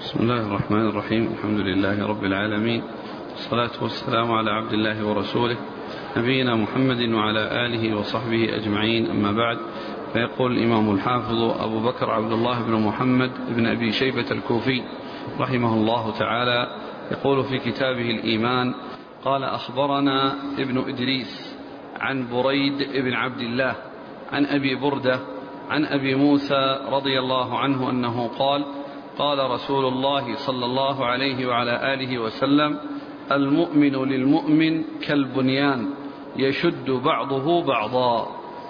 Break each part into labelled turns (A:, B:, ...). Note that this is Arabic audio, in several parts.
A: بسم الله الرحمن الرحيم. الحمد لله رب العالمين، والصلاة والسلام على عبد الله ورسوله نبينا محمد وعلى آله وصحبه أجمعين، أما بعد. فيقول الإمام الحافظ أبو بكر عبد الله بن محمد بن أبي شيبة الكوفي رحمه الله تعالى، يقول في كتابه الإيمان: قال: أخبرنا ابن إدريس عن بريد بن عبد الله عن أبي بردة عن أبي موسى رضي الله عنه أنه قال: قال رسول الله صلى الله عليه وعلى آله وسلم: المؤمن للمؤمن كالبنيان يشد بعضه بعضا.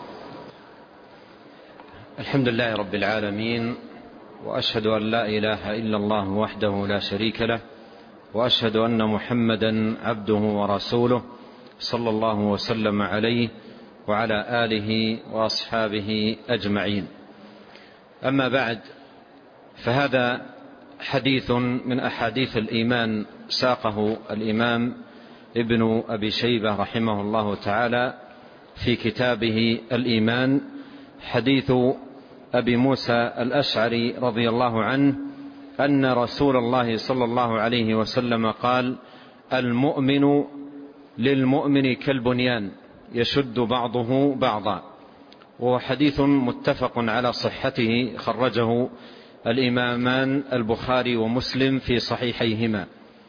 B: الحمد لله رب العالمين، وأشهد أن لا إله إلا الله وحده لا شريك له، وأشهد أن محمدا عبده ورسوله صلى الله وسلم عليه وعلى آله وأصحابه أجمعين. أما بعد، فهذا حديث من أحاديث الإيمان ساقه الإمام ابن أبي شيبة رحمه الله تعالى في كتابه الإيمان، حديث أبي موسى الأشعري رضي الله عنه أن رسول الله صلى الله عليه وسلم قال: المؤمن للمؤمن كالبنيان يشد بعضه بعضا. وهو حديث متفق على صحته، خرجه الإمامان البخاري ومسلم في صحيحيهما،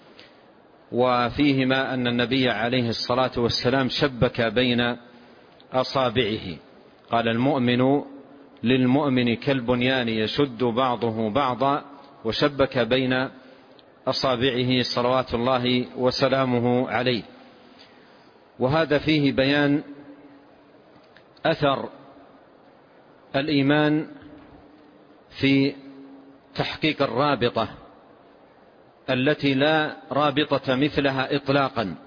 B: وفيهما أن النبي عليه الصلاة والسلام شبك بين أصابعه، قال: المؤمن للمؤمن كالبنيان يشد بعضه بعضا، وشبك بين أصابعه صلوات الله وسلامه عليه. وهذا فيه بيان أثر الإيمان في تحقيق الرابطة التي لا رابطة مثلها إطلاقا،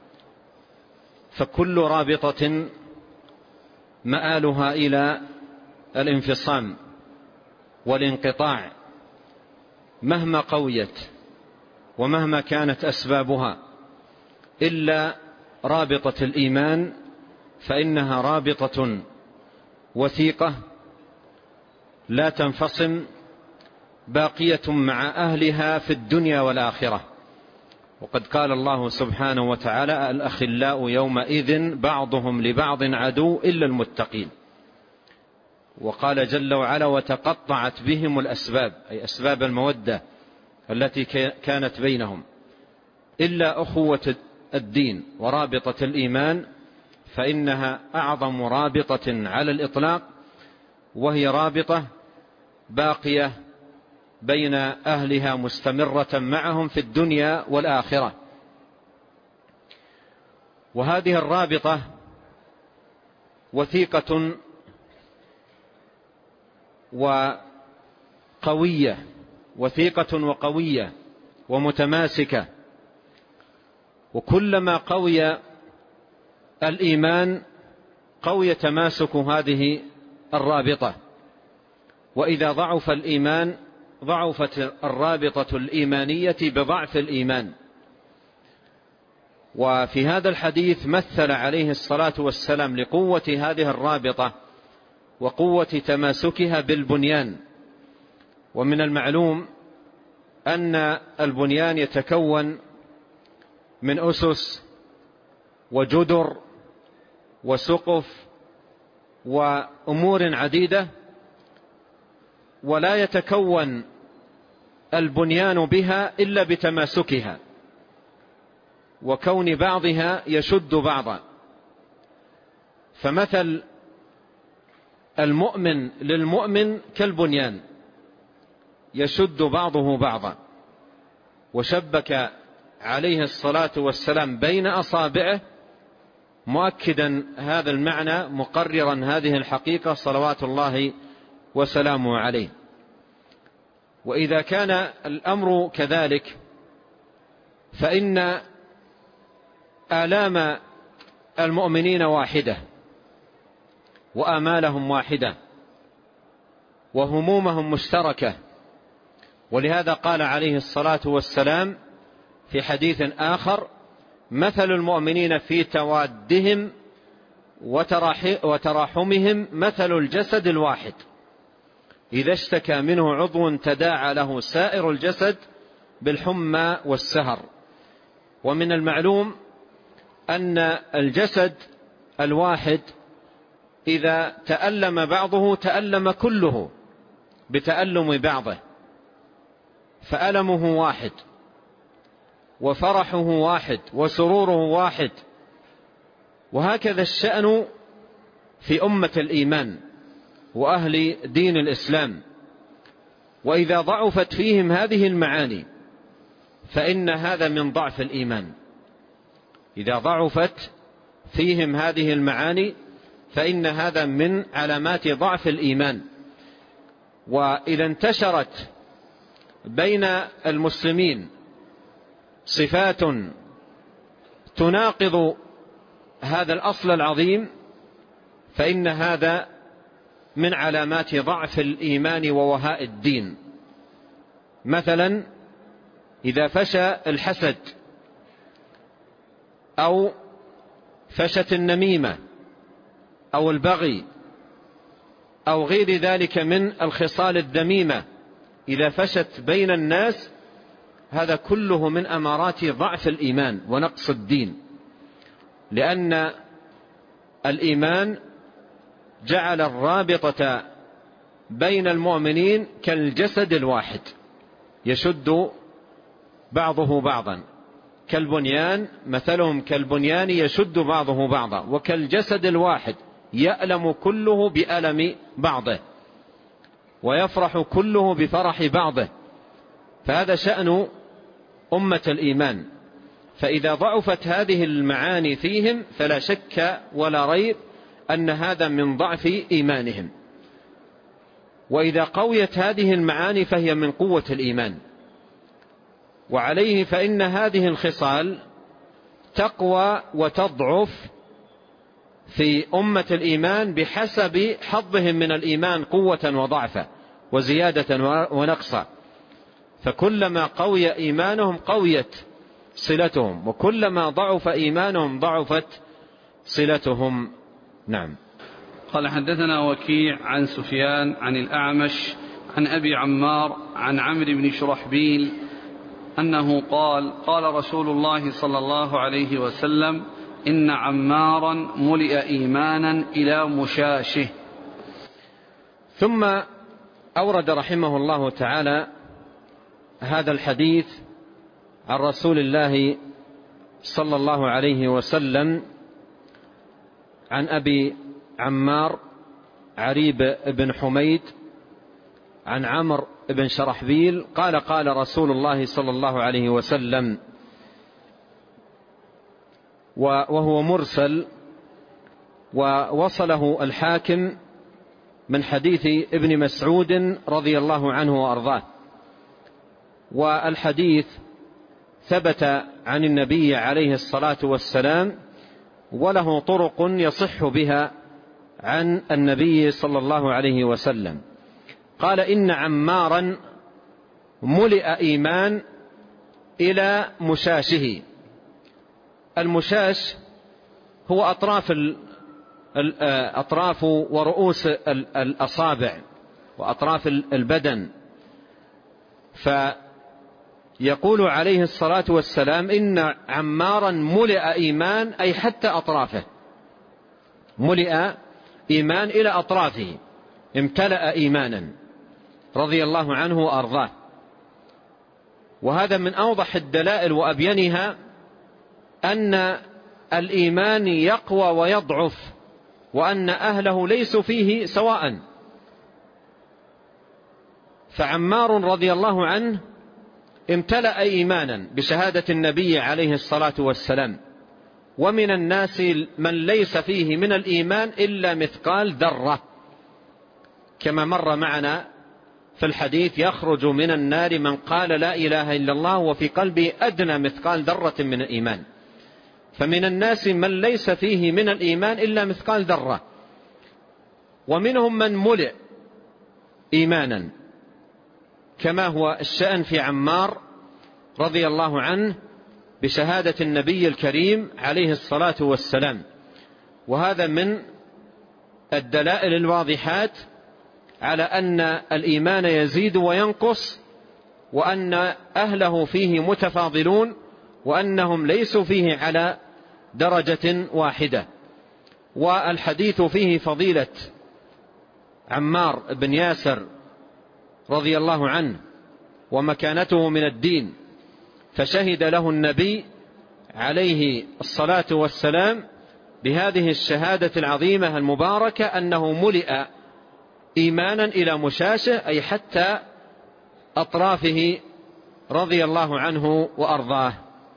B: فكل رابطة مآلها إلى الانفصام والانقطاع مهما قويت ومهما كانت أسبابها، إلا رابطة الإيمان فإنها رابطة وثيقة لا تنفصم، باقية مع أهلها في الدنيا والآخرة. وقد قال الله سبحانه وتعالى: الأخلاء يومئذ بعضهم لبعض عدو إلا المتقين. وقال جل وعلا: وتقطعت بهم الأسباب، أي أسباب المودة التي كانت بينهم، إلا أخوة الدين ورابطة الإيمان، فإنها أعظم رابطة على الإطلاق، وهي رابطة باقية بين أهلها مستمرة معهم في الدنيا والآخرة. وهذه الرابطة وثيقة وقوية، وثيقة وقوية ومتماسكة، وكلما قوي الإيمان قوي تماسك هذه الرابطة، وإذا ضعف الإيمان ضعفت الرابطة الإيمانية بضعف الإيمان. وفي هذا الحديث مثل عليه الصلاة والسلام لقوة هذه الرابطة وقوة تماسكها بالبنيان. ومن المعلوم أن البنيان يتكون من أسس وجدر وسقف وأمور عديدة، ولا يتكون البنيان بها إلا بتماسكها وكون بعضها يشد بعضا. فمثل المؤمن للمؤمن كالبنيان يشد بعضه بعضا، وشبك عليه الصلاة والسلام بين أصابعه مؤكدا هذا المعنى، مقررا هذه الحقيقة صلوات الله وسلامه عليه. وإذا كان الأمر كذلك فإن آلام المؤمنين واحدة، وآمالهم واحدة، وهمومهم مشتركة. ولهذا قال عليه الصلاة والسلام في حديث آخر: مثل المؤمنين في توادهم وتراحمهم مثل الجسد الواحد، إذا اشتكى منه عضو تداعى له سائر الجسد بالحمى والسهر. ومن المعلوم أن الجسد الواحد إذا تألم بعضه تألم كله بتألم بعضه، فألمه واحد وفرحه واحد وسروره واحد. وهكذا الشأن في أمة الإيمان وأهل دين الإسلام. وإذا ضعفت فيهم هذه المعاني فإن هذا من ضعف الإيمان. إذا ضعفت فيهم هذه المعاني فإن هذا من علامات ضعف الإيمان. وإذا انتشرت بين المسلمين صفات تناقض هذا الأصل العظيم فإن هذا من علامات ضعف الإيمان ووهاء الدين. مثلا إذا فشى الحسد أو فشت النميمة أو البغي أو غير ذلك من الخصال الذميمة، إذا فشت بين الناس هذا كله من أمارات ضعف الإيمان ونقص الدين، لأن الإيمان جعل الرابطة بين المؤمنين كالجسد الواحد يشد بعضه بعضا، كالبنيان مثلهم كالبنيان يشد بعضه بعضا، وكالجسد الواحد يألم كله بألم بعضه ويفرح كله بفرح بعضه. فهذا شأن أمة الإيمان. فإذا ضعفت هذه المعاني فيهم فلا شك ولا ريب أن هذا من ضعف إيمانهم. وإذا قويت هذه المعاني فهي من قوة الإيمان. وعليه فإن هذه الخصال تقوى وتضعف في أمة الإيمان بحسب حظهم من الإيمان قوة وضعفا وزيادة ونقصا. فكلما قوي إيمانهم قويت صلتهم، وكلما ضعف إيمانهم ضعفت صلتهم. نعم.
A: قال حدثنا وكيع عن سفيان عن الأعمش عن أبي عمار عن عمرو بن شرحبيل أنه قال قال رسول الله صلى الله عليه وسلم إن عمارا ملئ إيمانا إلى مشاشه.
B: ثم أورد رحمه الله تعالى هذا الحديث عن رسول الله صلى الله عليه وسلم عن أبي عمار عريب بن حميد عن عمرو بن شرحبيل قال قال رسول الله صلى الله عليه وسلم، وهو مرسل ووصله الحاكم من حديث ابن مسعود رضي الله عنه وأرضاه. والحديث ثبت عن النبي عليه الصلاة والسلام وله طرق يصح بها عن النبي صلى الله عليه وسلم. قال إن عمارا ملئ إيمان إلى مشاشه. المشاش هو أطراف ورؤوس الأصابع وأطراف البدن. فيقول عليه الصلاة والسلام إن عمارا ملئ إيمان، أي حتى أطرافه، ملئ إيمان إلى أطرافه، امتلأ إيمانا رضي الله عنه وأرضاه. وهذا من أوضح الدلائل وأبينها أن الإيمان يقوى ويضعف، وأن أهله ليسوا فيه سواء. فعمار رضي الله عنه امتلأ إيمانا بشهادة النبي عليه الصلاة والسلام. ومن الناس من ليس فيه من الإيمان إلا مثقال ذرة، كما مر معنا في الحديث يخرج من النار من قال لا إله إلا الله وفي قلبه أدنى مثقال ذرة من الإيمان. فمن الناس من ليس فيه من الإيمان إلا مثقال ذرة، ومنهم من ملئ إيمانا، كما هو الشأن في عمار رضي الله عنه بشهادة النبي الكريم عليه الصلاة والسلام. وهذا من الدلائل الواضحات على أن الإيمان يزيد وينقص، وأن أهله فيه متفاضلون وأنهم ليسوا فيه على درجة واحدة. والحديث فيه فضيلة عمار بن ياسر رضي الله عنه ومكانته من الدين، فشهد له النبي عليه الصلاة والسلام بهذه الشهادة العظيمة المباركة أنه ملئ إيمانا إلى مشاشه، أي حتى أطرافه رضي الله عنه وأرضاه.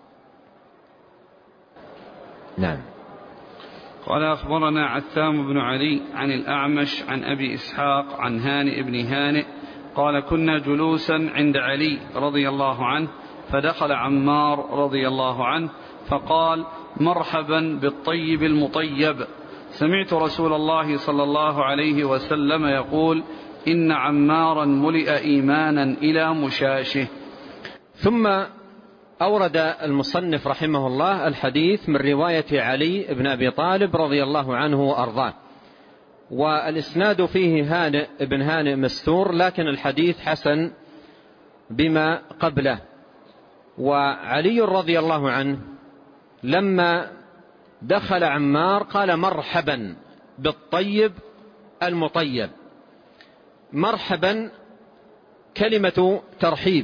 B: نعم.
A: قال أخبرنا عثام بن علي عن الأعمش عن أبي إسحاق عن هانئ بن هانئ قال كنا جلوسا عند علي رضي الله عنه فدخل عمار رضي الله عنه فقال مرحبا بالطيب المطيب، سمعت رسول الله صلى الله عليه وسلم يقول إن عمارا ملئ إيمانا إلى مشاشه.
B: ثم أورد المصنف رحمه الله الحديث من رواية علي بن أبي طالب رضي الله عنه وأرضاه، والإسناد فيه هانئ بن هانئ مستور، لكن الحديث حسن بما قبله. وعلي رضي الله عنه لما دخل عمار قال مرحبا بالطيب المطيب. مرحبا كلمة ترحيب،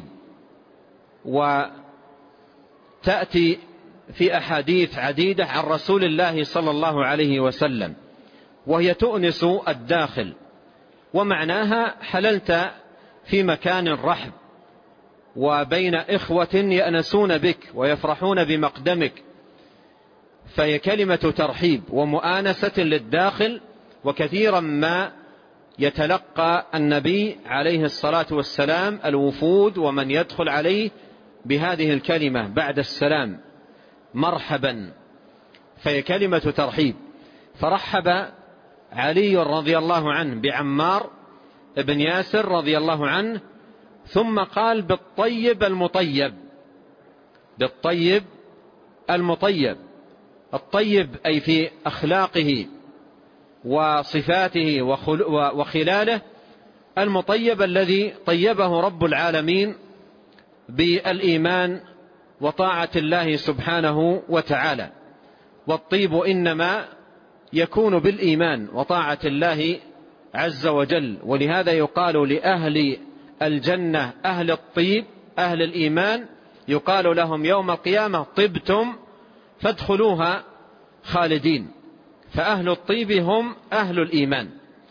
B: وتأتي في أحاديث عديدة عن رسول الله صلى الله عليه وسلم، وهي تؤنس الداخل، ومعناها حللت في مكان رحب وبين إخوة يأنسون بك ويفرحون بمقدمك، فهي كلمة ترحيب ومؤانسة للداخل. وكثيرا ما يتلقى النبي عليه الصلاة والسلام الوفود ومن يدخل عليه بهذه الكلمة بعد السلام مرحبا، فهي كلمة ترحيب. فرحب علي رضي الله عنه بعمار بن ياسر رضي الله عنه، ثم قال بالطيب المطيب. بالطيب المطيب، الطيب أي في أخلاقه وصفاته وخلاله، المطيب الذي طيبه رب العالمين بالإيمان وطاعة الله سبحانه وتعالى. والطيب إنما يكون بالإيمان وطاعة الله عز وجل، ولهذا يقال لأهل الجنة أهل الطيب أهل الإيمان، يقال لهم يوم القيامة طبتم فادخلوها خالدين. فأهل الطيب هم أهل الإيمان.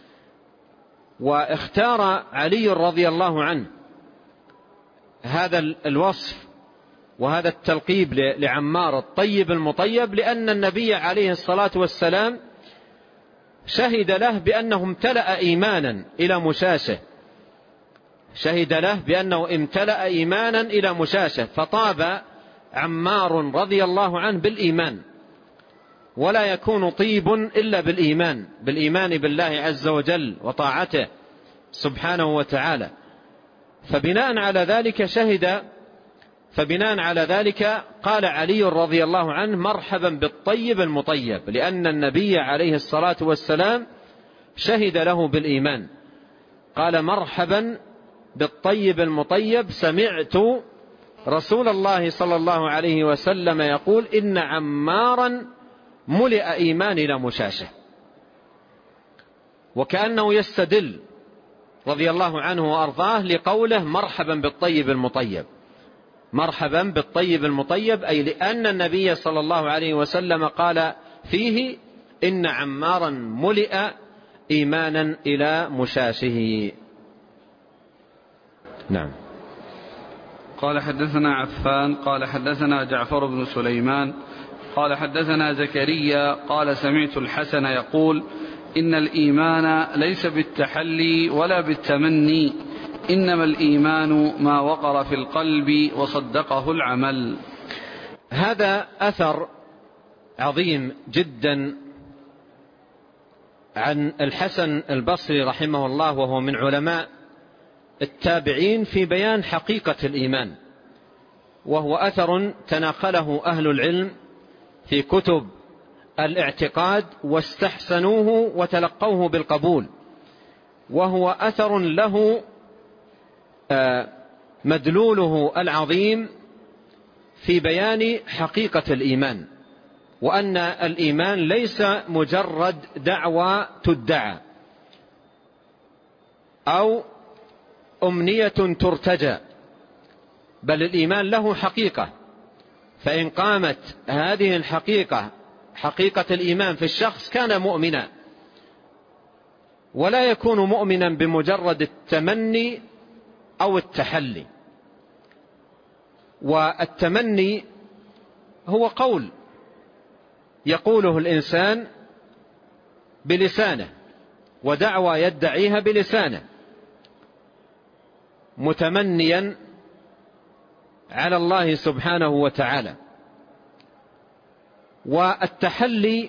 B: واختار علي رضي الله عنه هذا الوصف وهذا التلقيب لعمار الطيب المطيب لأن النبي عليه الصلاة والسلام شهد له بأنه امتلأ إيمانا إلى مشاشه، شهد له بأنه امتلأ إيمانا إلى مشاشه، فطاب عمار رضي الله عنه بالإيمان. ولا يكون طيب إلا بالإيمان، بالإيمان بالله عز وجل وطاعته سبحانه وتعالى. فبناء على ذلك قال علي رضي الله عنه مرحبا بالطيب المطيب، لأن النبي عليه الصلاة والسلام شهد له بالإيمان. قال مرحبا بالطيب المطيب، سمعت رسول الله صلى الله عليه وسلم يقول إن عمارا ملئ إيمان إلى مشاشه. وكأنه يستدل رضي الله عنه وأرضاه لقوله مرحبا بالطيب المطيب. مرحبا بالطيب المطيب أي لأن النبي صلى الله عليه وسلم قال فيه إن عمارا ملئ إيمانا إلى مشاشه. نعم.
A: قال حدثنا عفان قال حدثنا جعفر بن سليمان قال حدثنا زكريا قال سمعت الحسن يقول إن الإيمان ليس بالتحلي ولا بالتمني، إنما الإيمان ما وقر في القلب وصدقه العمل.
B: هذا أثر عظيم جدا عن الحسن البصري رحمه الله، وهو من علماء التابعين في بيان حقيقة الإيمان، وهو أثر تناقله أهل العلم في كتب الاعتقاد واستحسنوه وتلقوه بالقبول، وهو أثر له مدلوله العظيم في بيان حقيقة الإيمان، وأن الإيمان ليس مجرد دعوى تدعى أو أمنية ترتجى، بل الإيمان له حقيقة. فإن قامت هذه الحقيقة، حقيقة الإيمان في الشخص، كان مؤمنا. ولا يكون مؤمنا بمجرد التمني أو التحلي. والتمني هو قول يقوله الإنسان بلسانه، ودعوى يدعيها بلسانه، متمنيا على الله سبحانه وتعالى. والتحلي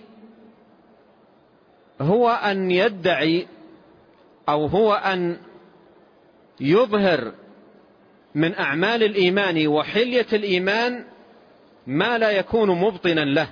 B: هو أن يدعي أو هو أن يظهر من أعمال الإيمان وحلية الإيمان ما لا يكون مبطنا له،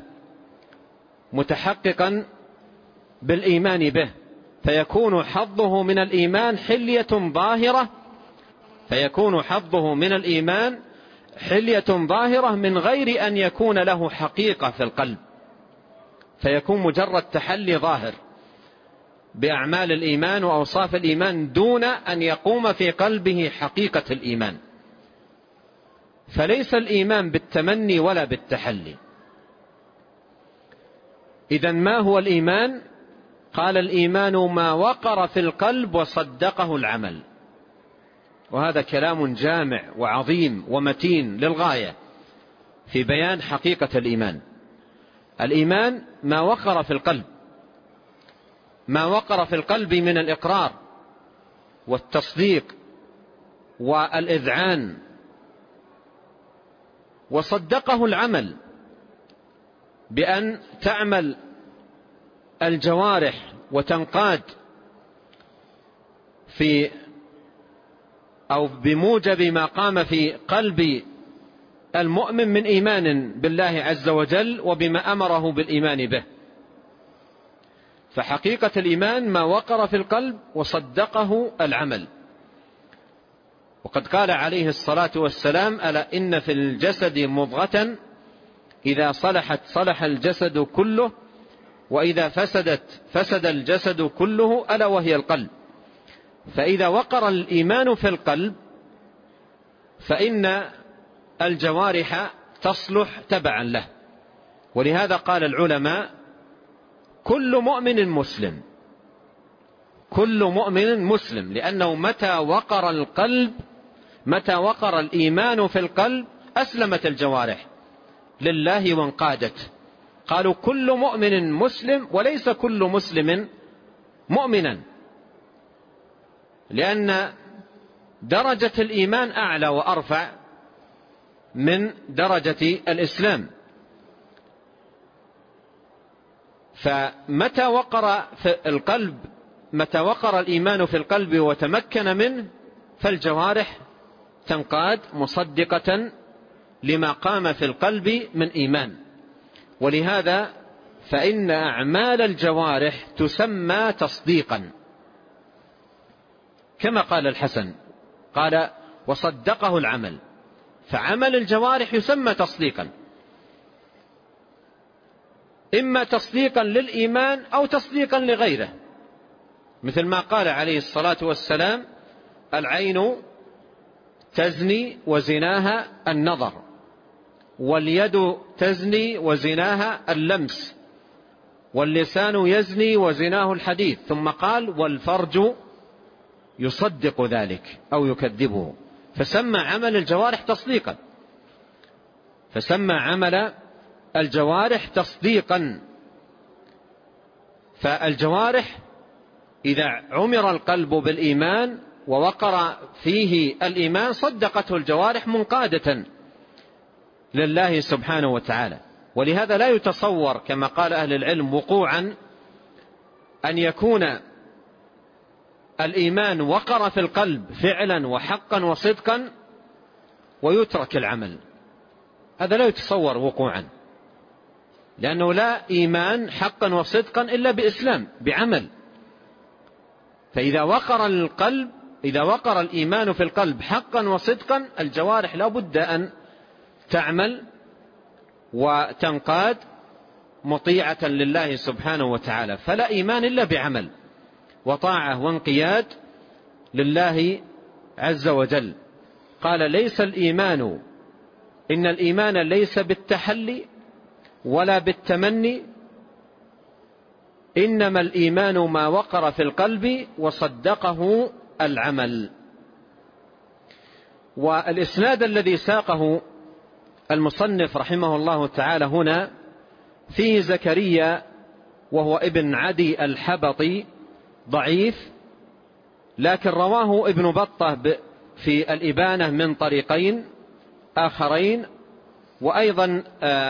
B: متحققا بالإيمان به، فيكون حظه من الإيمان حلية ظاهرة، فيكون حظه من الإيمان حلية ظاهرة من غير أن يكون له حقيقة في القلب، فيكون مجرد تحلي ظاهر بأعمال الإيمان وأوصاف الإيمان دون أن يقوم في قلبه حقيقة الإيمان. فليس الإيمان بالتمني ولا بالتحلي. إذن ما هو الإيمان؟ قال: الإيمان ما وقر في القلب وصدقه العمل. وهذا كلام جامع وعظيم ومتين للغاية في بيان حقيقة الإيمان. الإيمان ما وقر في القلب، ما وقر في القلب من الإقرار والتصديق والإذعان، وصدقه العمل بأن تعمل الجوارح وتنقاد في أو بموجب ما قام في قلب المؤمن من إيمان بالله عز وجل وبما أمره بالإيمان به. فحقيقة الإيمان ما وقر في القلب وصدقه العمل. وقد قال عليه الصلاة والسلام: ألا إن في الجسد مضغة إذا صلحت صلح الجسد كله، وإذا فسدت فسد الجسد كله، ألا وهي القلب. فإذا وقر الإيمان في القلب فإن الجوارح تصلح تبعا له. ولهذا قال العلماء: كل مؤمن مسلم، كل مؤمن مسلم، لأنه متى وقر القلب، متى وقر الإيمان في القلب أسلمت الجوارح لله وانقادت. قالوا: كل مؤمن مسلم، وليس كل مسلم مؤمنا، لأن درجة الإيمان أعلى وأرفع من درجة الإسلام. فمتى وقر في القلب، متى وقر الإيمان في القلب وتمكن منه، فالجوارح تنقاد مصدقة لما قام في القلب من إيمان. ولهذا فإن أعمال الجوارح تسمى تصديقا، كما قال الحسن، قال: وصدقه العمل. فعمل الجوارح يسمى تصديقا، إما تصديقا للإيمان أو تصديقا لغيره، مثل ما قال عليه الصلاة والسلام: العين تزني وزناها النظر، واليد تزني وزناها اللمس، واللسان يزني وزناه الحديث. ثم قال: والفرج يصدق ذلك أو يكذبه. فسمى عمل الجوارح تصديقا، فسمى عمل الجوارح تصديقا. فالجوارح إذا عمر القلب بالإيمان ووقر فيه الإيمان صدقته الجوارح منقادة لله سبحانه وتعالى. ولهذا لا يتصور كما قال أهل العلم وقوعا أن يكون الإيمان وقر في القلب فعلا وحقا وصدقا ويترك العمل، هذا لا يتصور وقوعا، لأنه لا إيمان حقا وصدقا إلا بإسلام، بعمل. فإذا وقر القلب إذا وقر الإيمان في القلب حقا وصدقا الجوارح لا بد أن تعمل وتنقاد مطيعة لله سبحانه وتعالى، فلا إيمان إلا بعمل وطاعة وانقياد لله عز وجل. قال ليس الإيمان، إن الإيمان ليس بالتحلي ولا بالتمني، إنما الإيمان ما وقر في القلب وصدقه العمل. والإسناد الذي ساقه المصنف رحمه الله تعالى هنا فيه زكريا وهو ابن عدي الحبطي ضعيف، لكن رواه ابن بطة في الإبانة من طريقين آخرين، وأيضا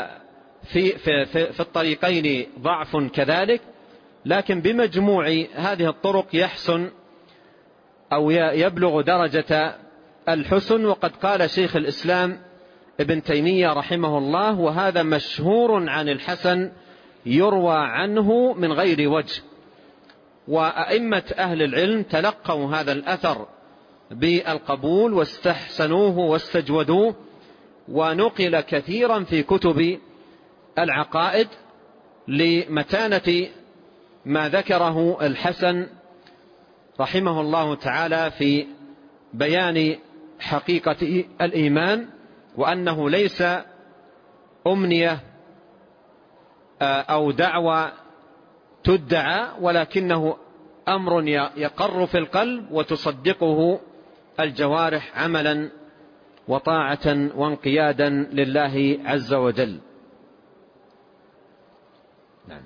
B: في الطريقين ضعف كذلك، لكن بمجموع هذه الطرق يحسن أو يبلغ درجة الحسن. وقد قال شيخ الإسلام ابن تيمية رحمه الله: وهذا مشهور عن الحسن يروى عنه من غير وجه. وأئمة أهل العلم تلقوا هذا الأثر بالقبول واستحسنوه واستجودوه، ونقل كثيرا في كتب العقائد لمتانة ما ذكره الحسن رحمه الله تعالى في بيان حقيقة الإيمان، وأنه ليس أمنية أو دعوة تدعى، ولكنه أمر يقر في القلب وتصدقه الجوارح عملا وطاعة وانقيادا لله عز وجل. نعم.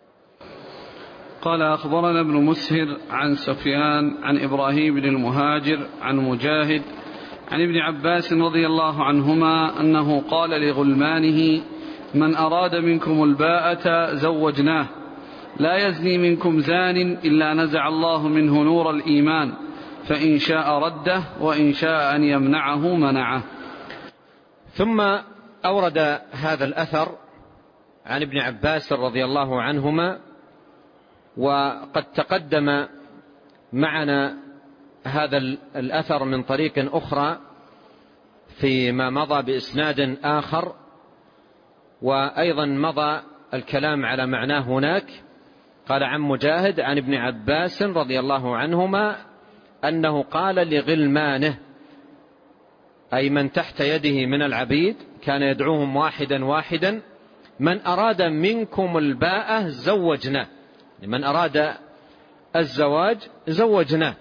A: قال أخبرنا ابن مسهر عن سفيان عن إبراهيم بن المهاجر عن مجاهد عن ابن عباس رضي الله عنهما أنه قال لغلمانه: من أراد منكم الباءة زوجناه، لا يزني منكم زان إلا نزع الله منه نور الإيمان، فإن شاء رده وإن شاء أن يمنعه منعه.
B: ثم أورد هذا الأثر عن ابن عباس رضي الله عنهما، وقد تقدم معنا هذا الأثر من طريق أخرى فيما مضى بإسناد آخر، وأيضا مضى الكلام على معناه هناك. قال عن مجاهد عن ابن عباس رضي الله عنهما أنه قال لغلمانه، أي من تحت يده من العبيد، كان يدعوهم واحدا واحدا: من أراد منكم الباءة زوجناه، من أراد الزواج زوجناه.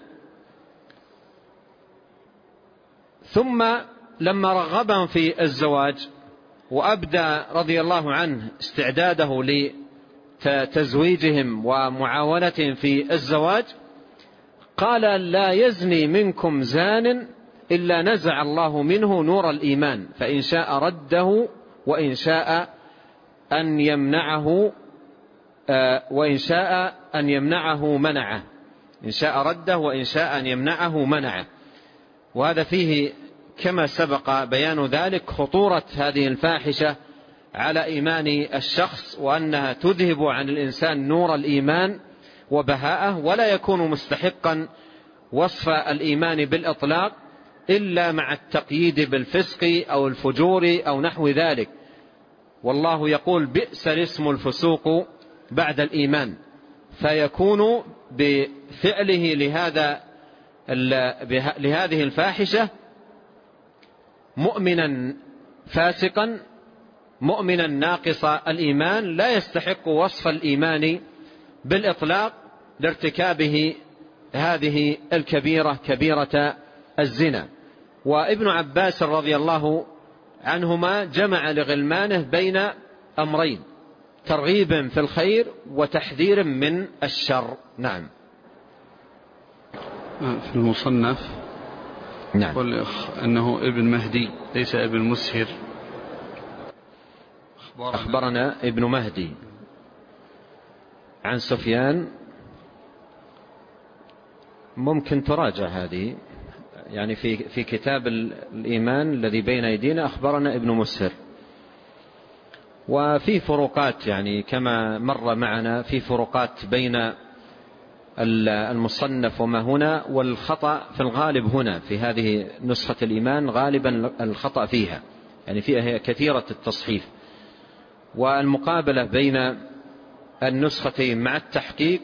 B: ثم لما رغبهم في الزواج وأبدى رضي الله عنه استعداده لتزويجهم ومعاونتهم في الزواج، قال: لا يزني منكم زان إلا نزع الله منه نور الإيمان، فإن شاء رده وإن شاء أن يمنعه منعه. إن شاء رده وإن شاء أن يمنعه منعه. وهذا فيه كما سبق بيان ذلك خطورة هذه الفاحشة على إيمان الشخص، وأنها تذهب عن الإنسان نور الإيمان وبهاءه، ولا يكون مستحقا وصف الإيمان بالإطلاق إلا مع التقييد بالفسق أو الفجور أو نحو ذلك. والله يقول: بئس الاسم الفسوق بعد الإيمان. فيكون بفعله لهذه الفاحشة مؤمنا فاسقا، مؤمنا ناقص الإيمان، لا يستحق وصف الإيمان بالإطلاق لارتكابه هذه الكبيرة، كبيرة الزنا. وابن عباس رضي الله عنهما جمع لغلمانه بين أمرين: ترغيب في الخير وتحذير من الشر. نعم.
A: في المصنف
B: نعم
A: يقول أنه ابن مهدي ليس ابن مسهر.
B: أخبرنا ابن مهدي عن سفيان. ممكن تراجع هذه، يعني في كتاب الإيمان الذي بين أيدينا أخبرنا ابن مسهر. وفي فروقات، يعني كما مر معنا في فروقات بين المصنف وما هنا، والخطأ في الغالب هنا في هذه نسخة الإيمان غالبا الخطأ فيها، يعني فيها كثيرة التصحيف. والمقابلة بين النسختين مع التحقيق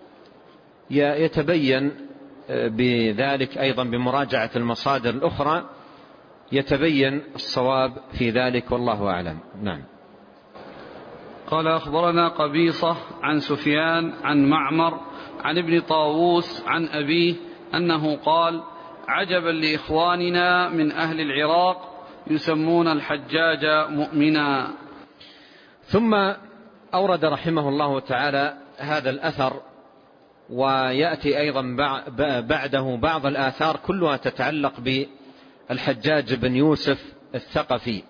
B: يتبين بذلك أيضا بمراجعة المصادر الأخرى، يتبين الصواب في ذلك، والله أعلم. نعم.
A: قال أخبرنا قبيصة عن سفيان عن معمر عن ابن طاووس عن أبيه أنه قال: عجبا لإخواننا من أهل العراق يسمون الحجاج مؤمنا.
B: ثم أورد رحمه الله تعالى هذا الأثر، ويأتي أيضا بعده بعض الآثار كلها تتعلق بالحجاج بن يوسف الثقفي.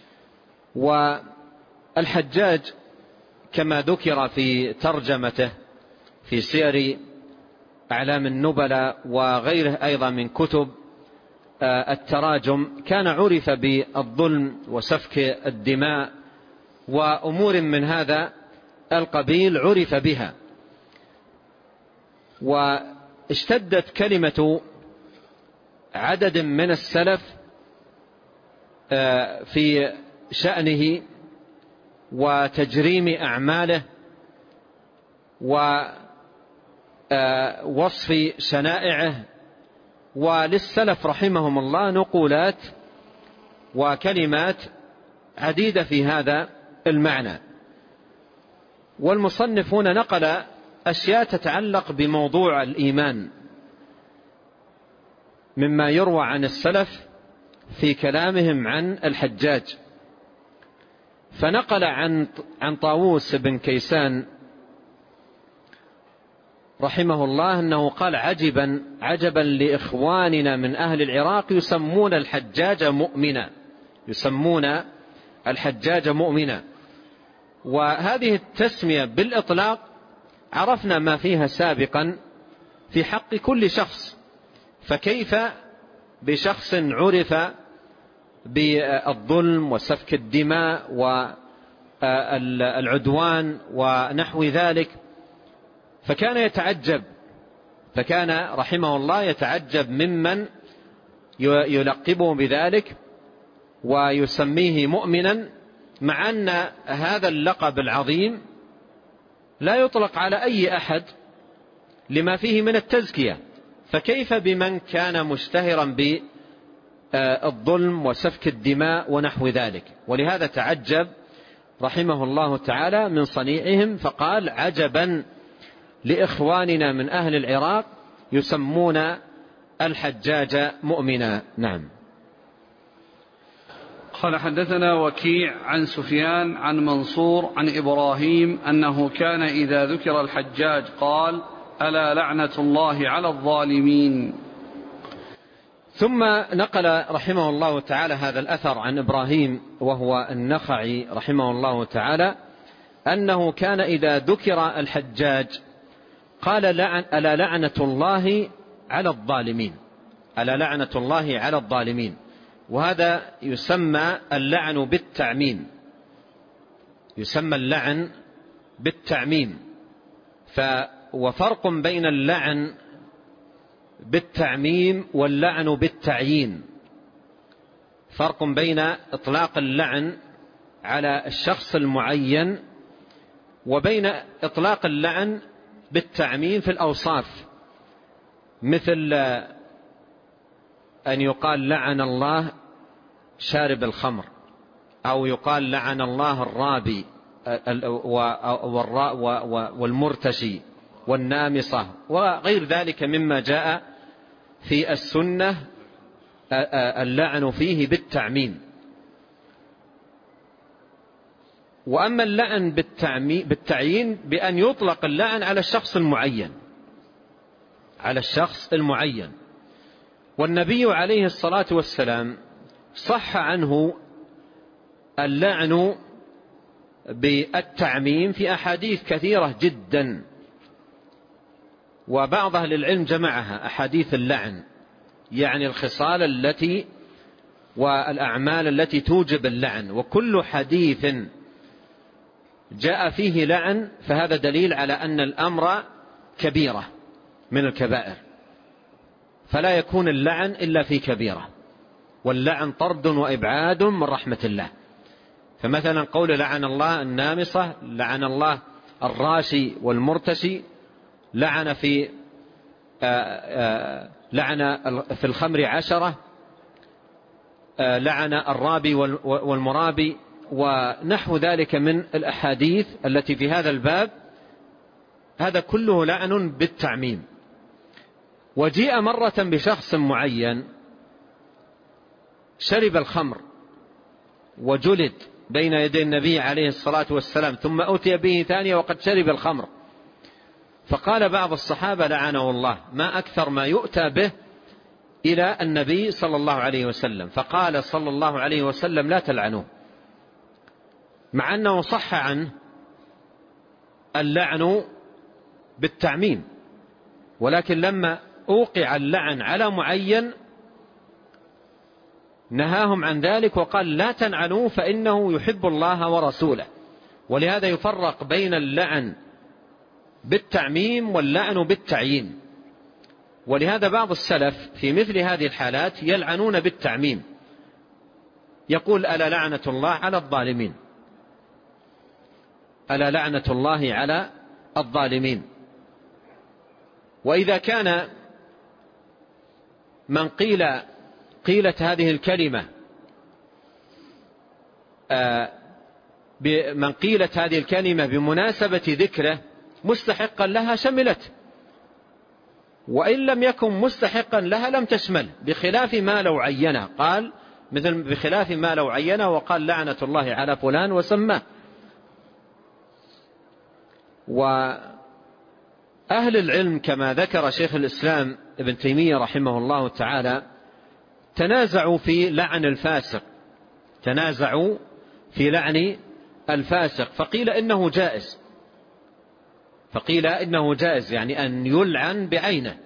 B: والحجاج كما ذكر في ترجمته في سير أعلام النبلاء وغيره أيضا من كتب التراجم، كان عرف بالظلم وسفك الدماء وأمور من هذا القبيل عرف بها. واشتدت كلمة عدد من السلف في شأنه وتجريم أعماله ووصف شنائعه، وللسلف رحمهم الله نقولات وكلمات عديدة في هذا المعنى. والمصنف هنا نقل أشياء تتعلق بموضوع الإيمان مما يروى عن السلف في كلامهم عن الحجاج، فنقل عن طاووس بن كيسان رحمه الله أنه قال: عجبا لإخواننا من أهل العراق يسمون الحجاج مؤمنا، يسمون الحجاج مؤمنا. وهذه التسمية بالإطلاق عرفنا ما فيها سابقا في حق كل شخص، فكيف بشخص عرف بالظلم وسفك الدماء والعدوان ونحو ذلك؟ فكان رحمه الله يتعجب ممن يلقبه بذلك ويسميه مؤمنا، مع أن هذا اللقب العظيم لا يطلق على أي أحد لما فيه من التزكية، فكيف بمن كان مشتهرا بالظلم وسفك الدماء ونحو ذلك؟ ولهذا تعجب رحمه الله تعالى من صنيعهم، فقال: عجبا لإخواننا من أهل العراق يسمون الحجاج مؤمنا. نعم.
A: قال: حدثنا وكيع عن سفيان عن منصور عن إبراهيم أنه كان إذا ذكر الحجاج قال: ألا لعنة الله على الظالمين.
B: ثم نقل رحمه الله تعالى هذا الأثر عن إبراهيم وهو النخعي رحمه الله تعالى أنه كان إذا ذكر الحجاج قال: ألا لعنة الله على الظالمين، ألا لعنة الله على الظالمين. وهذا يسمى اللعن بالتعميم، يسمى اللعن بالتعميم. وفرق بين اللعن بالتعميم واللعن بالتعيين، فرق بين إطلاق اللعن على الشخص المعين وبين إطلاق اللعن بالتعميم في الأوصاف، مثل أن يقال لعن الله شارب الخمر، أو يقال لعن الله الرابي والمرتشي والنامصة وغير ذلك مما جاء في السنة اللعن فيه بالتعميم. وأما اللعن بالتعيين بأن يطلق اللعن على الشخص المعين، على الشخص المعين. والنبي عليه الصلاة والسلام صح عنه اللعن بالتعميم في أحاديث كثيرة جدا، وبعض أهل العلم جمعها أحاديث اللعن، يعني الخصال التي والأعمال التي توجب اللعن. وكل حديث جاء فيه لعن فهذا دليل على أن الأمر كبيرة، من الكبائر، فلا يكون اللعن إلا في كبيرة، واللعن طرد وإبعاد من رحمة الله. فمثلا قول لعن الله النامصة، لعن الله الراشي والمرتشي، لعن في الخمر 10، لعن الرابي والمرابي، ونحو ذلك من الأحاديث التي في هذا الباب، هذا كله لعن بالتعميم. وجيء مرة بشخص معين شرب الخمر وجلد بين يدي النبي عليه الصلاة والسلام، ثم أتي به ثانية وقد شرب الخمر، فقال بعض الصحابة لعنه الله: ما أكثر ما يؤتى به إلى النبي صلى الله عليه وسلم. فقال صلى الله عليه وسلم: لا تلعنوه، مع أنه صح عنه اللعن بالتعميم، ولكن لما أوقع اللعن على معين نهاهم عن ذلك وقال: لا تلعنوه فإنه يحب الله ورسوله. ولهذا يفرق بين اللعن بالتعميم واللعن بالتعيين. ولهذا بعض السلف في مثل هذه الحالات يلعنون بالتعميم، يقول: ألا لعنة الله على الظالمين، ألا لعنة الله على الظالمين. وإذا كان من قيلت هذه الكلمة من قيلت هذه الكلمة بمناسبة ذكره مستحقا لها شملت، وإن لم يكن مستحقا لها لم تشمل، بخلاف ما لو عينه، قال مثل بخلاف ما لو عينه وقال لعنة الله على فلان وسماه. وأهل العلم كما ذكر شيخ الإسلام ابن تيمية رحمه الله تعالى تنازعوا في لعن الفاسق، تنازعوا في لعن الفاسق، فقيل إنه جائز، فقيل إنه جائز يعني أن يلعن بعينه،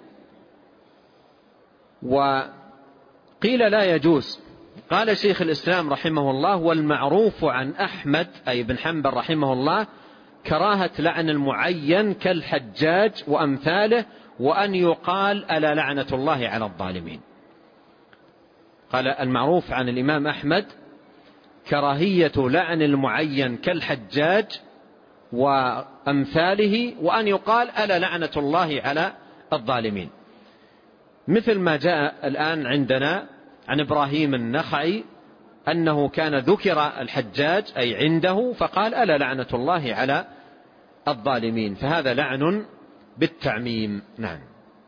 B: وقيل لا يجوز. قال شيخ الإسلام رحمه الله: والمعروف عن أحمد أي بن حنبل رحمه الله كراهة لعن المعين كالحجاج وأمثاله، وأن يقال: ألا لعنة الله على الظالمين. قال المعروف عن الإمام أحمد كراهية لعن المعين كالحجاج وأمثاله، وأن يقال: ألا لعنة الله على الظالمين. مثل ما جاء الآن عندنا عن إبراهيم النخعي أنه كان ذكر الحجاج أي عنده فقال: ألا لعنة الله على الظالمين، فهذا لعن بالتعميم. نعم.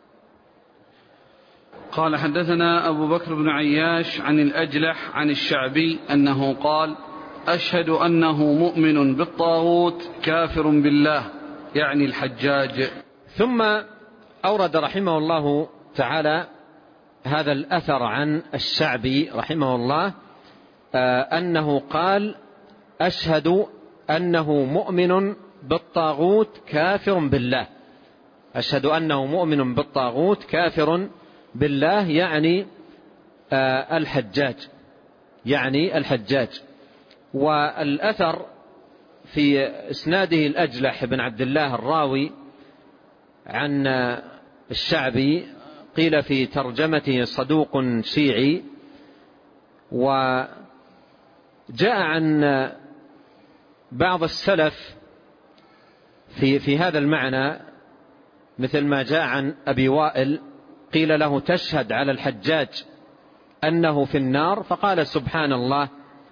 A: قال: حدثنا أبو بكر بن عياش عن الأجلح عن الشعبي أنه قال: أشهد أنه مؤمن بالطاغوت كافر بالله، يعني الحجاج.
B: ثم أورد رحمه الله تعالى هذا الأثر عن الشعبي رحمه الله أنه قال: أشهد أنه مؤمن بالطاغوت كافر بالله. أشهد أنه مؤمن بالطاغوت كافر بالله يعني الحجاج، يعني الحجاج. والأثر في إسناده الأجلح بن عبد الله الراوي عن الشعبي، قيل في ترجمته صدوق شيعي. وجاء عن بعض السلف في هذا المعنى، مثل ما جاء عن أبي وائل قيل له: تشهد على الحجاج أنه في النار؟ فقال: سبحان الله،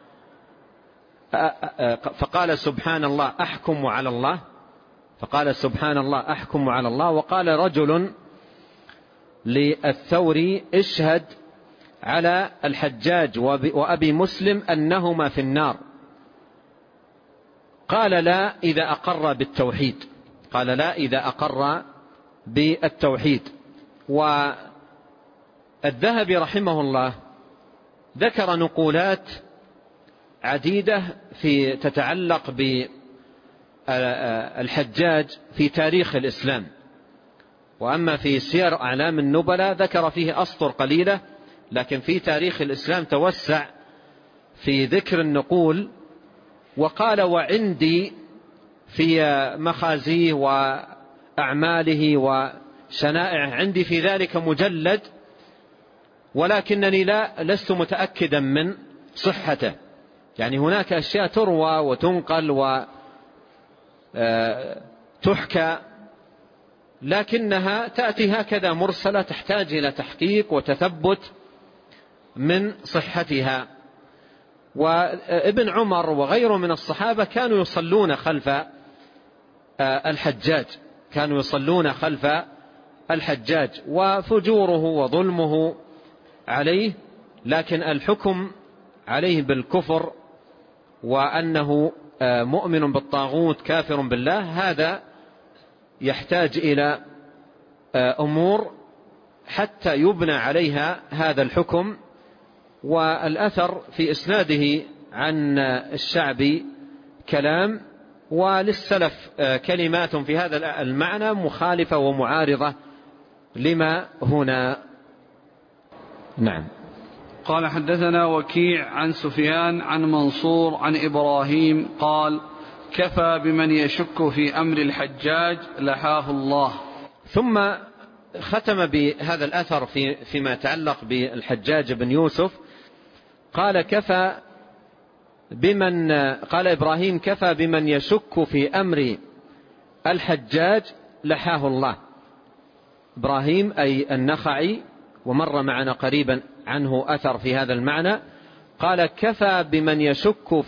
B: أحكم على الله، فقال: سبحان الله أحكم على الله. وقال رجل للثوري: اشهد على الحجاج وأبي مسلم أنهما في النار. قال: لا إذا أقر بالتوحيد، قال: لا إذا أقر بالتوحيد. والذهبي رحمه الله ذكر نقولات عديدة في تتعلق بالحجاج في تاريخ الإسلام، وأما في سير أعلام النبلاء ذكر فيه أسطر قليلة، لكن في تاريخ الإسلام توسع في ذكر النقول. وقال: وعندي في مخازيه وأعماله شنائع، عندي في ذلك مجلد ولكنني لست متأكدا من صحته. يعني هناك أشياء تروى وتنقل وتحكى لكنها تأتي هكذا مرسلة، تحتاج إلى تحقيق وتثبت من صحتها. وابن عمر وغيره من الصحابة كانوا يصلون خلف الحجاج، كانوا يصلون خلف الحجاج، وفجوره وظلمه عليه، لكن الحكم عليه بالكفر وأنه مؤمن بالطاغوت كافر بالله هذا يحتاج إلى أمور حتى يبنى عليها هذا الحكم. والأثر في إسناده عن الشعبي كلام، وللسلف كلمات في هذا المعنى مخالفة ومعارضة لما هنا. نعم.
A: قال حدثنا وكيع عن سفيان عن منصور عن إبراهيم قال كفى بمن يشك في أمر الحجاج لحاه الله.
B: ثم ختم بهذا الأثر فيما يتعلق بالحجاج بن يوسف، قال قال إبراهيم كفى بمن يشك في أمر الحجاج لحاه الله. إبراهيم أي النخعي، ومر معنا قريبا عنه أثر في هذا المعنى. قال كفى بمن يشك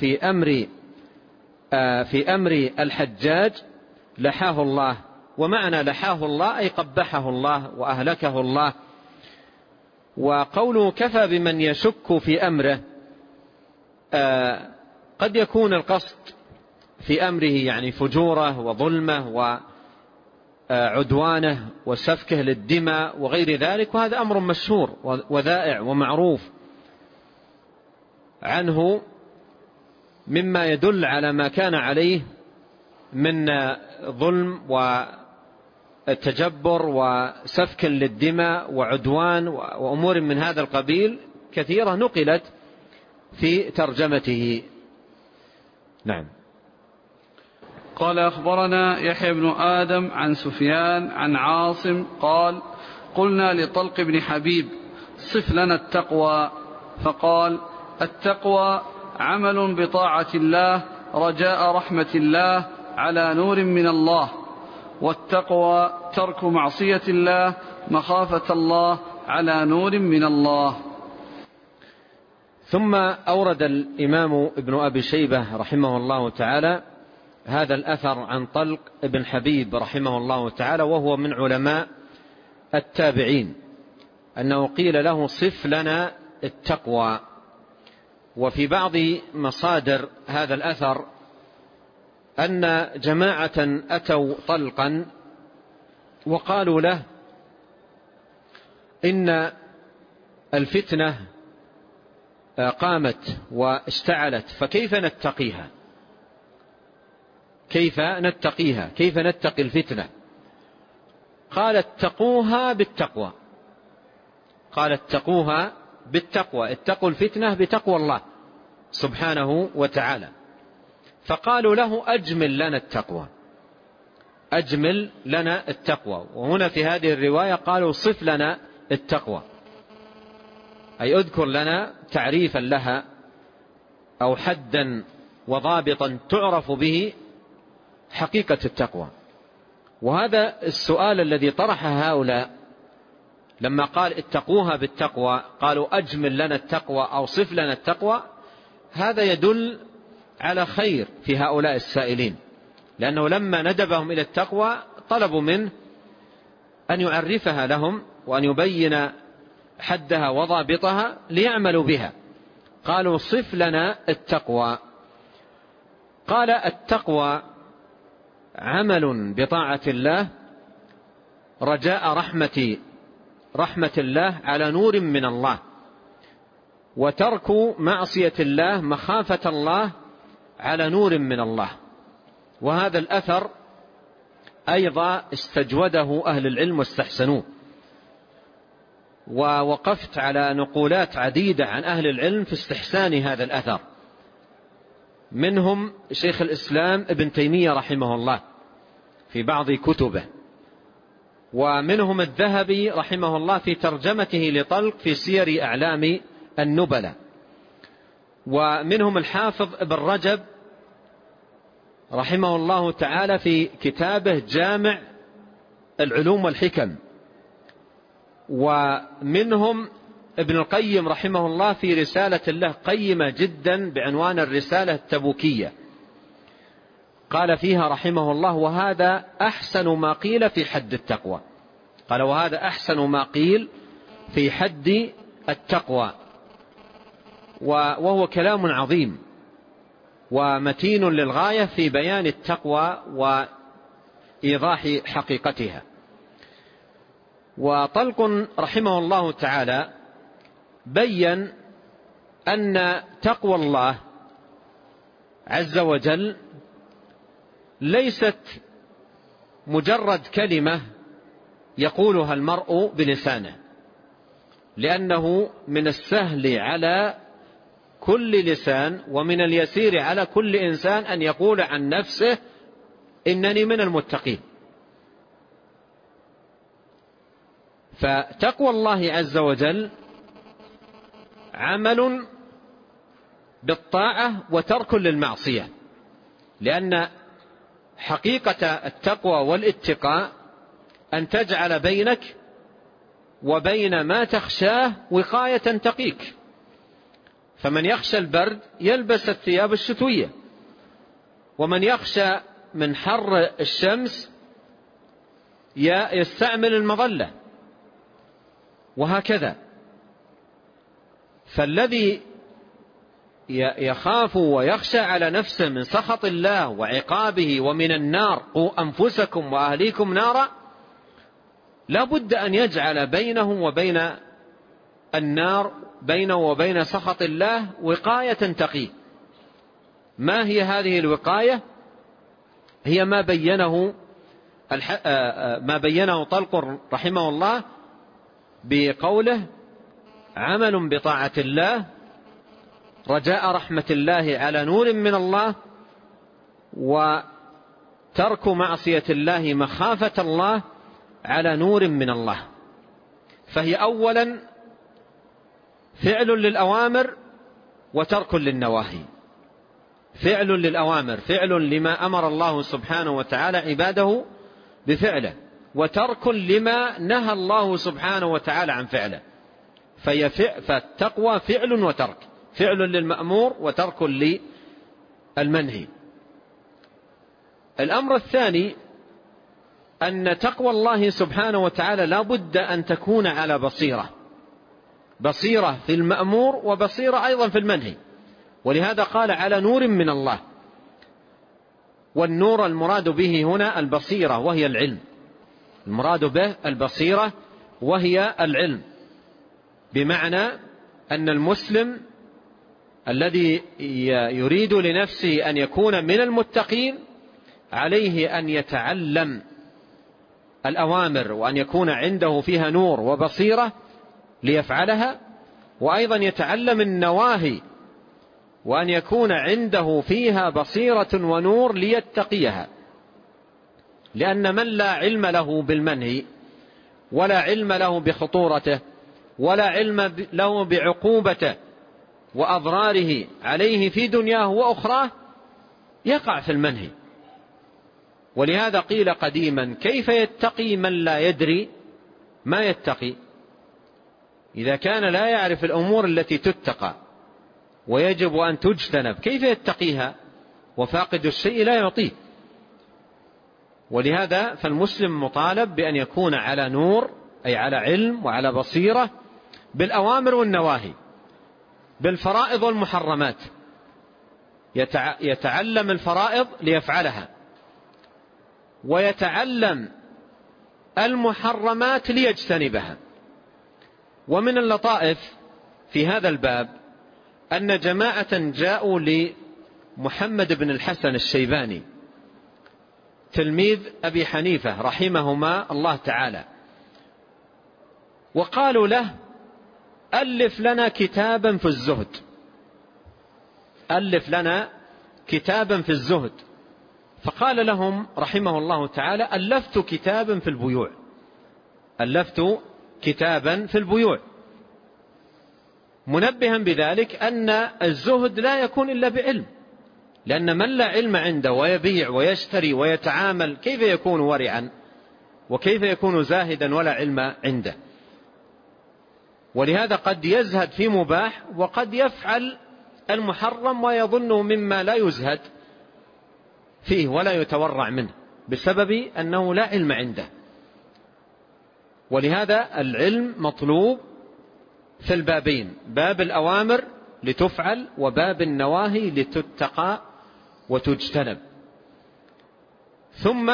B: في أمر الحجاج لحاه الله. ومعنى لحاه الله أي قبحه الله وأهلكه الله. وقوله كفى بمن يشك في أمره قد يكون القصد في أمره يعني فجوره وظلمه وعدوانه وسفكه للدماء وغير ذلك، وهذا أمر مشهور وذائع ومعروف عنه مما يدل على ما كان عليه من ظلم وتجبر وسفك للدماء وعدوان وأمور من هذا القبيل كثيرة نقلت في ترجمته. نعم.
A: قال أخبرنا يحيى بن آدم عن سفيان عن عاصم قال قلنا لطلق بن حبيب صف لنا التقوى، فقال التقوى عمل بطاعة الله رجاء رحمة الله على نور من الله، والتقوى ترك معصية الله مخافة الله على نور من الله.
B: ثم أورد الإمام ابن أبي شيبة رحمه الله تعالى هذا الأثر عن طلق بن حبيب رحمه الله تعالى، وهو من علماء التابعين، أنه قيل له صف لنا التقوى. وفي بعض مصادر هذا الأثر أن جماعة أتوا طلقا وقالوا له إن الفتنة قامت واشتعلت فكيف نتقيها، كيف نتقي الفتنة؟ قال اتقوها بالتقوى، اتقوا الفتنة بتقوى الله سبحانه وتعالى. فقالوا له أجمل لنا التقوى. وهنا في هذه الرواية قالوا صف لنا التقوى، أي اذكر لنا تعريفا لها أو حدا وضابطا تعرف به حقيقة التقوى. وهذا السؤال الذي طرح هؤلاء لما قال اتقوها بالتقوى، قالوا أجمل لنا التقوى أو صف لنا التقوى، هذا يدل على خير في هؤلاء السائلين، لأنه لما ندبهم إلى التقوى طلبوا منه أن يعرفها لهم وأن يبين حدها وضابطها ليعملوا بها. قالوا صف لنا التقوى. قال التقوى عمل بطاعة الله رجاء رحمة الله على نور من الله، وترك معصية الله مخافة الله على نور من الله. وهذا الأثر أيضا استجوده أهل العلم واستحسنوه، ووقفت على نقولات عديدة عن أهل العلم في استحسان هذا الأثر، منهم شيخ الإسلام ابن تيمية رحمه الله في بعض كتبه، ومنهم الذهبي رحمه الله في ترجمته لطلق في سير أعلام النبلة، ومنهم الحافظ ابن رجب رحمه الله تعالى في كتابه جامع العلوم والحكم، ومنهم ابن القيم رحمه الله في رسالة له قيمة جدا بعنوان الرسالة التبوكية، قال فيها رحمه الله: وهذا أحسن ما قيل في حد التقوى. قال: وهذا أحسن ما قيل في حد التقوى. وهو كلام عظيم ومتين للغاية في بيان التقوى وإيضاح حقيقتها. وطلق رحمه الله تعالى بين أن تقوى الله عز وجل ليست مجرد كلمة يقولها المرء بلسانه، لأنه من السهل على كل لسان ومن اليسير على كل إنسان أن يقول عن نفسه إنني من المتقين. فتقوى الله عز وجل عمل بالطاعة وترك للمعصية، لأن حقيقة التقوى والاتقاء أن تجعل بينك وبين ما تخشاه وقاية تقيك. فمن يخشى البرد يلبس الثياب الشتوية، ومن يخشى من حر الشمس يستعمل المظلة، وهكذا. فالذي يخاف ويخشى على نفسه من سخط الله وعقابه ومن النار: قوا أنفسكم وأهليكم نارا، لا بد أن يجعل بينه وبين النار، بينه وبين سخط الله، وقاية تقيه. ما هي هذه الوقاية؟ هي ما بينه طلق رحمه الله بقوله: عمل بطاعة الله، رجاء رحمة الله على نور من الله، وترك معصية الله مخافة الله على نور من الله. فهي أولا فعل للأوامر وترك للنواهي. فعل للأوامر، فعل لما أمر الله سبحانه وتعالى عباده بفعله، وترك لما نهى الله سبحانه وتعالى عن فعله. فالتقوى فعل وترك، فعل للمأمور وترك للمنهي. الأمر الثاني أن تقوى الله سبحانه وتعالى لا بد أن تكون على بصيرة في المأمور وبصيرة أيضا في المنهي، ولهذا قال: على نور من الله. والنور المراد به هنا البصيرة وهي العلم، المراد به البصيرة وهي العلم، بمعنى أن المسلم الذي يريد لنفسه أن يكون من المتقين عليه أن يتعلم الأوامر، وأن يكون عنده فيها نور وبصيرة ليفعلها، وأيضا يتعلم النواهي وأن يكون عنده فيها بصيرة ونور ليتقيها. لأن من لا علم له بالمنهي، ولا علم له بخطورته، ولا علم له بعقوبته وأضراره عليه في دنياه وأخراه، يقع في المنهي. ولهذا قيل قديما: كيف يتقي من لا يدري ما يتقي؟ إذا كان لا يعرف الأمور التي تتقى ويجب أن تجتنب، كيف يتقيها؟ وفاقد الشيء لا يعطيه. ولهذا فالمسلم مطالب بأن يكون على نور، أي على علم وعلى بصيرة بالأوامر والنواهي، بالفرائض والمحرمات، يتعلم الفرائض ليفعلها، ويتعلم المحرمات ليجتنبها. ومن اللطائف في هذا الباب أن جماعة جاءوا لمحمد بن الحسن الشيباني تلميذ أبي حنيفة رحمهما الله تعالى، وقالوا له: ألف لنا كتابا في الزهد، ألف لنا كتابا في الزهد. فقال لهم رحمه الله تعالى: ألفت كتابا في البيوع. ألفت كتابا في البيوع، منبها بذلك أن الزهد لا يكون إلا بعلم، لأن من لا علم عنده ويبيع ويشتري ويتعامل كيف يكون ورعا وكيف يكون زاهدا ولا علم عنده؟ ولهذا قد يزهد في مباح وقد يفعل المحرم ويظنه مما لا يزهد فيه ولا يتورع منه بسبب أنه لا علم عنده. ولهذا العلم مطلوب في البابين، باب الأوامر لتفعل وباب النواهي لتتقى وتجتنب. ثم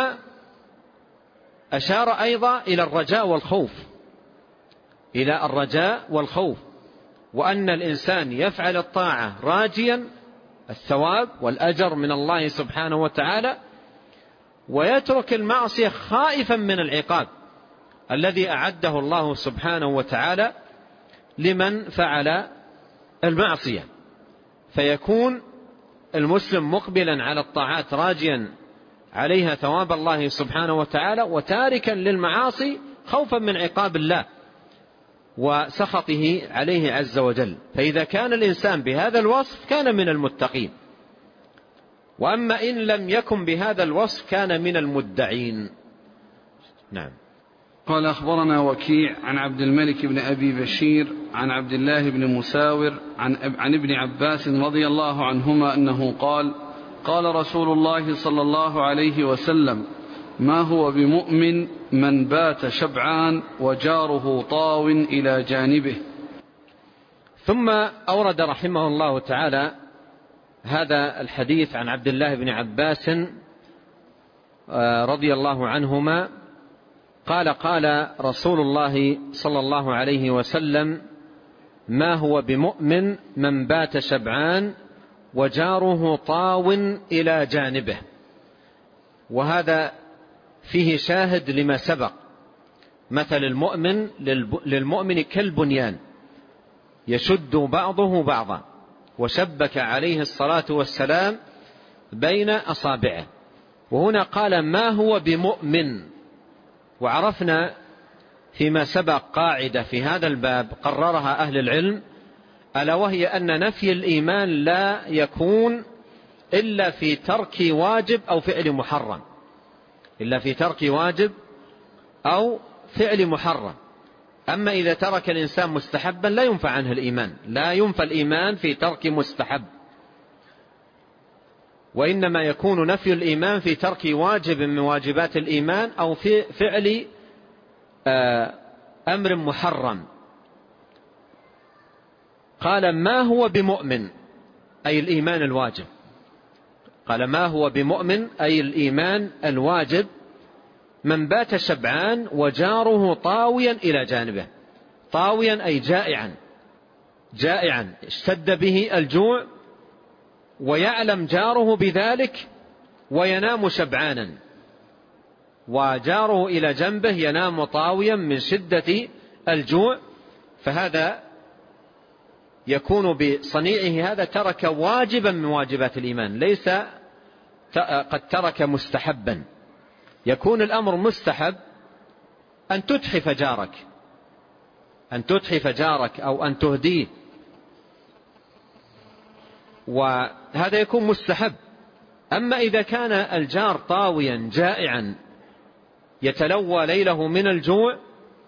B: أشار أيضا إلى الرجاء والخوف، إلى الرجاء والخوف، وأن الإنسان يفعل الطاعة راجيا الثواب والأجر من الله سبحانه وتعالى، ويترك المعصية خائفا من العقاب الذي أعده الله سبحانه وتعالى لمن فعل المعصية. فيكون المسلم مقبلا على الطاعات راجيا عليها ثواب الله سبحانه وتعالى، وتاركا للمعاصي خوفا من عقاب الله وسخطه عليه عز وجل. فإذا كان الإنسان بهذا الوصف كان من المتقين، وأما إن لم يكن بهذا الوصف كان من المدعين. نعم.
A: قال أخبرنا وكيع عن عبد الملك بن أبي بشير عن عبد الله بن مساور عن ابن عباس رضي الله عنهما أنه قال: قال رسول الله صلى الله عليه وسلم: ما هو بمؤمن من بات شبعان وجاره طاو إلى جانبه.
B: ثم أورد رحمه الله تعالى هذا الحديث عن عبد الله بن عباس رضي الله عنهما قال: قال رسول الله صلى الله عليه وسلم: ما هو بمؤمن من بات شبعان وجاره طاو إلى جانبه. وهذا فيه شاهد لما سبق. مثل المؤمن للمؤمن كالبنيان يشد بعضه بعضا، وشبك عليه الصلاة والسلام بين أصابعه. وهنا قال: ما هو بمؤمن. وعرفنا فيما سبق قاعدة في هذا الباب قررها أهل العلم، ألا وهي أن نفي الإيمان لا يكون إلا في ترك واجب أو فعل محرم، إلا في ترك واجب أو فعل محرم. أما إذا ترك الإنسان مستحبا لا ينفع عنه الإيمان، لا ينفى الإيمان في ترك مستحب، وإنما يكون نفي الإيمان في ترك واجب من واجبات الإيمان أو في فعل أمر محرم. قال: ما هو بمؤمن أي الإيمان الواجب. قال: ما هو بمؤمن أي الإيمان الواجب من بات شبعان وجاره طاويا إلى جانبه. طاويا أي جائعا، جائعا اشتد به الجوع ويعلم جاره بذلك وينام شبعانا، وجاره إلى جنبه ينام طاويا من شدة الجوع، فهذا يكون بصنيعه هذا ترك واجبا من واجبات الإيمان، ليس قد ترك مستحبا. يكون الأمر مستحب أن تتحف جارك، أن تتحف جارك أو أن تهديه، وهذا يكون مستحب. أما إذا كان الجار طاويا جائعا يتلوى ليله من الجوع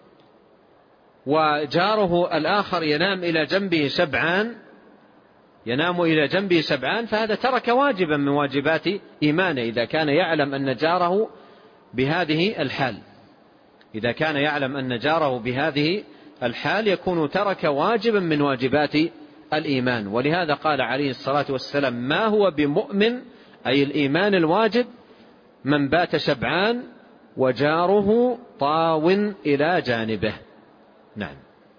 B: وجاره الآخر ينام إلى جنبه شبعان، ينام إلى جنبه شبعان، فهذا ترك واجبا من واجبات إيمانه إذا كان يعلم أن جاره بهذه الحال. إذا كان يعلم أن جاره بهذه الحال يكون ترك واجبا من واجبات الإيمان. ولهذا قال عليه الصلاة والسلام: ما هو بمؤمن أي الإيمان الواجب من بات شبعان وجاره طاو إلى جانبه. نعم.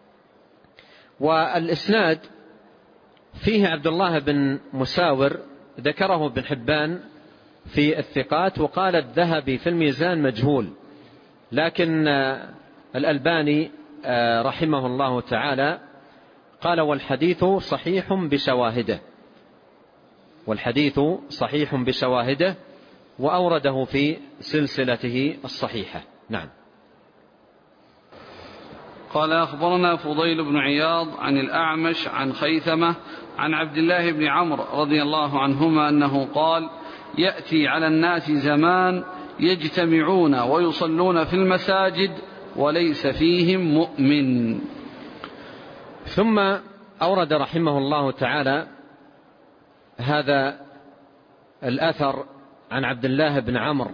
B: والإسناد فيه عبد الله بن مساور ذكره ابن حبان في الثقات، وقال الذهبي في الميزان مجهول، لكن الألباني رحمه الله تعالى قال: والحديث صحيح بشواهده، والحديث صحيح بشواهده، وأورده في سلسلته الصحيحة. نعم.
A: قال أخبرنا فضيل بن عياض عن الأعمش عن خيثمة عن عبد الله بن عمرو رضي الله عنهما أنه قال: يأتي على الناس زمان يجتمعون ويصلون في المساجد وليس فيهم مؤمن.
B: ثم أورد رحمه الله تعالى هذا الأثر عن عبد الله بن عمرو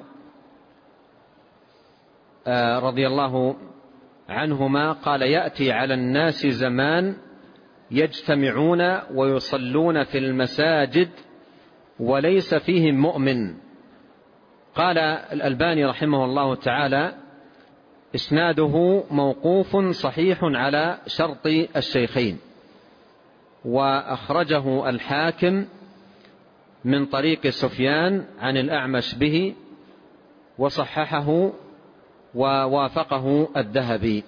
B: رضي الله عنهما قال: يأتي على الناس زمان يجتمعون ويصلون في المساجد وليس فيهم مؤمن. قال الألباني رحمه الله تعالى: إسناده موقوف صحيح على شرط الشيخين، وأخرجه الحاكم من طريق سفيان عن الأعمش به، وصححه ووافقه الذهبي.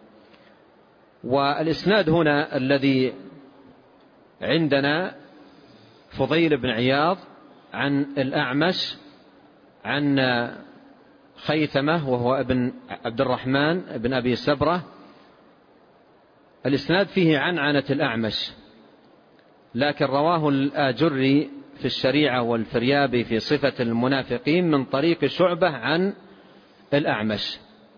B: والإسناد هنا الذي عندنا فضيل بن عياض عن الأعمش عن خيثمة وهو ابن عبد الرحمن بن أبي سبرة. الإسناد فيه عنعنة الأعمش، لكن رواه الآجري في الشريعة والفريابي في صفة المنافقين من طريق شعبة عن الأعمش.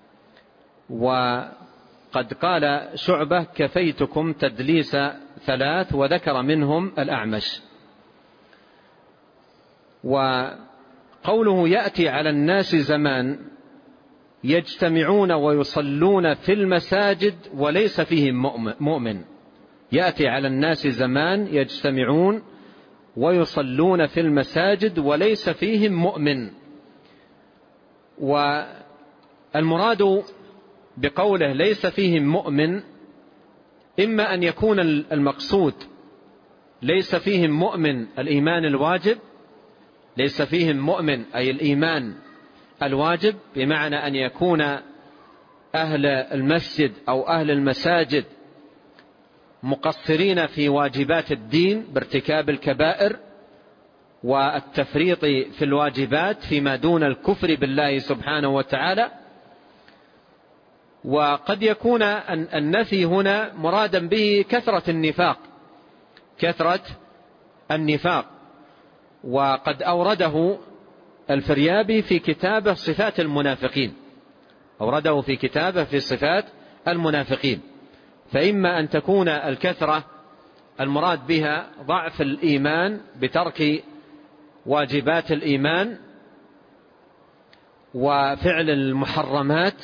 B: وقد قال شعبة: كفيتكم تدليس 3، وذكر منهم الأعمش. وقوله: يأتي على الناس زمان يجتمعون ويصلون في المساجد وليس فيهم مؤمن. يأتي على الناس زمان يجتمعون ويصلون في المساجد وليس فيهم مؤمن. والمراد بقوله ليس فيهم مؤمن إما أن يكون المقصود ليس فيهم مؤمن الإيمان الواجب، ليس فيهم مؤمن أي الإيمان الواجب، بمعنى أن يكون أهل المسجد أو أهل المساجد مقصرين في واجبات الدين بارتكاب الكبائر والتفريط في الواجبات فيما دون الكفر بالله سبحانه وتعالى. وقد يكون النفي هنا مرادا به كثرة النفاق، وقد أورده الفريابي في كتابه صفات المنافقين، أورده في كتابه في صفات المنافقين. فإما أن تكون الكثرة المراد بها ضعف الإيمان بترك واجبات الإيمان وفعل المحرمات،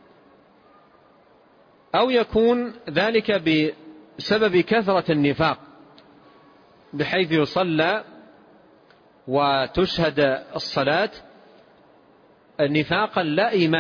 B: أو يكون ذلك بسبب كثرة النفاق بحيث يصلى وتشهد الصلاة نفاقا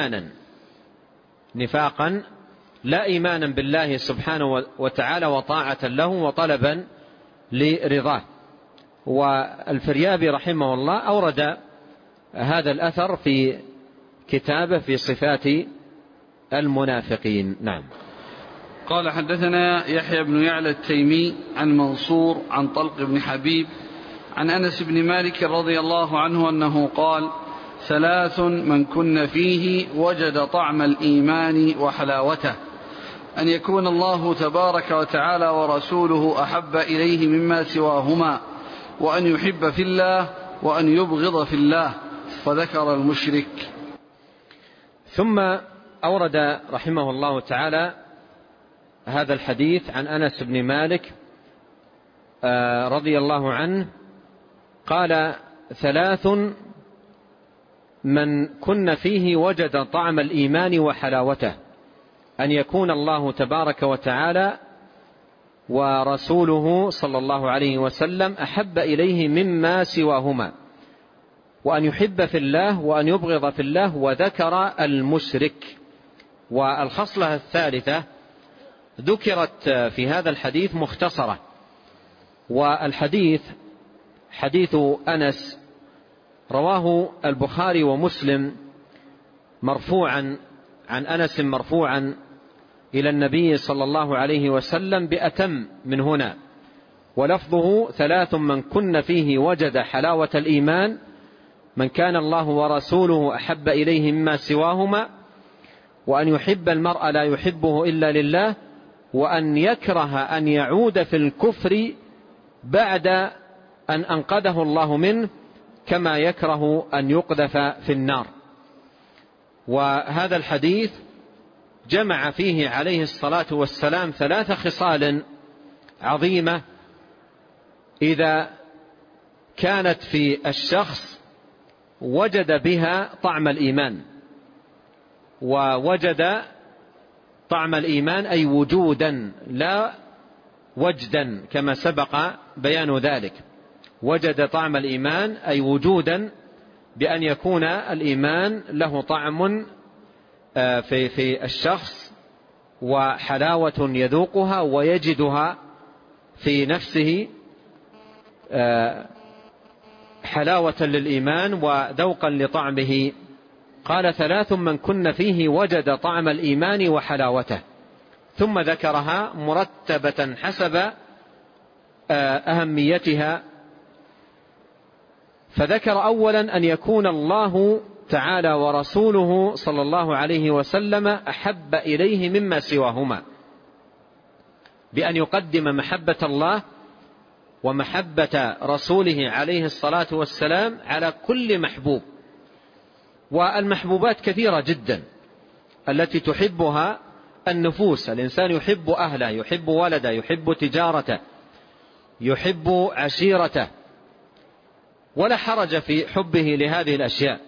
B: لا إيمانا بالله سبحانه وتعالى وطاعة له وطلبا لرضاه. والفريابي رحمه الله أورد هذا الأثر في كتابه في صفات المنافقين. نعم.
A: قال: حدثنا يحيى بن يعلى التيمي عن منصور عن طلق بن حبيب عن أنس بن مالك رضي الله عنه أنه قال: 3 من كن فيه وجد طعم الإيمان وحلاوته: أن يكون الله تبارك وتعالى ورسوله أحب إليه مما سواهما، وأن يحب في الله، وأن يبغض في الله. وذكر المشرك.
B: ثم أورد رحمه الله تعالى هذا الحديث عن أنس بن مالك رضي الله عنه قال: 3 من كن فيه وجد طعم الإيمان وحلاوته: أن يكون الله تبارك وتعالى ورسوله صلى الله عليه وسلم أحب إليه مما سواهما، وأن يحب في الله، وأن يبغض في الله. وذكر المشرك. والخصلة الثالثة ذكرت في هذا الحديث مختصرة. والحديث حديث أنس رواه البخاري ومسلم مرفوعا عن أنس مرفوعا إلى النبي صلى الله عليه وسلم بأتم من هنا، ولفظه: 3 من كن فيه وجد حلاوة الإيمان: من كان الله ورسوله أحب إليه مما سواهما، وأن يحب المرء لا يحبه إلا لله، وأن يكره أن يعود في الكفر بعد أن أنقذه الله منه، كما يكره أن يقذف في النار. وهذا الحديث جمع فيه عليه الصلاة والسلام 3 خصال عظيمة إذا كانت في الشخص وجد بها طعم الإيمان. ووجد طعم الإيمان أي وجودا لا وجدا، كما سبق بيان ذلك. وجد طعم الإيمان أي وجودا، بأن يكون الإيمان له طعم في الشخص وحلاوة يذوقها ويجدها في نفسه، حلاوة للإيمان وذوقا لطعمه. قال 3 من كن فيه وجد طعم الإيمان وحلاوته، ثم ذكرها مرتبة حسب أهميتها. فذكر أولا أن يكون الله تعالى ورسوله صلى الله عليه وسلم أحب إليه مما سواهما، بأن يقدم محبة الله ومحبة رسوله عليه الصلاة والسلام على كل محبوب. والمحبوبات كثيرة جدا التي تحبها النفوس. الإنسان يحب أهله، يحب ولده، يحب تجارته، يحب عشيرته، ولا حرج في حبه لهذه الأشياء،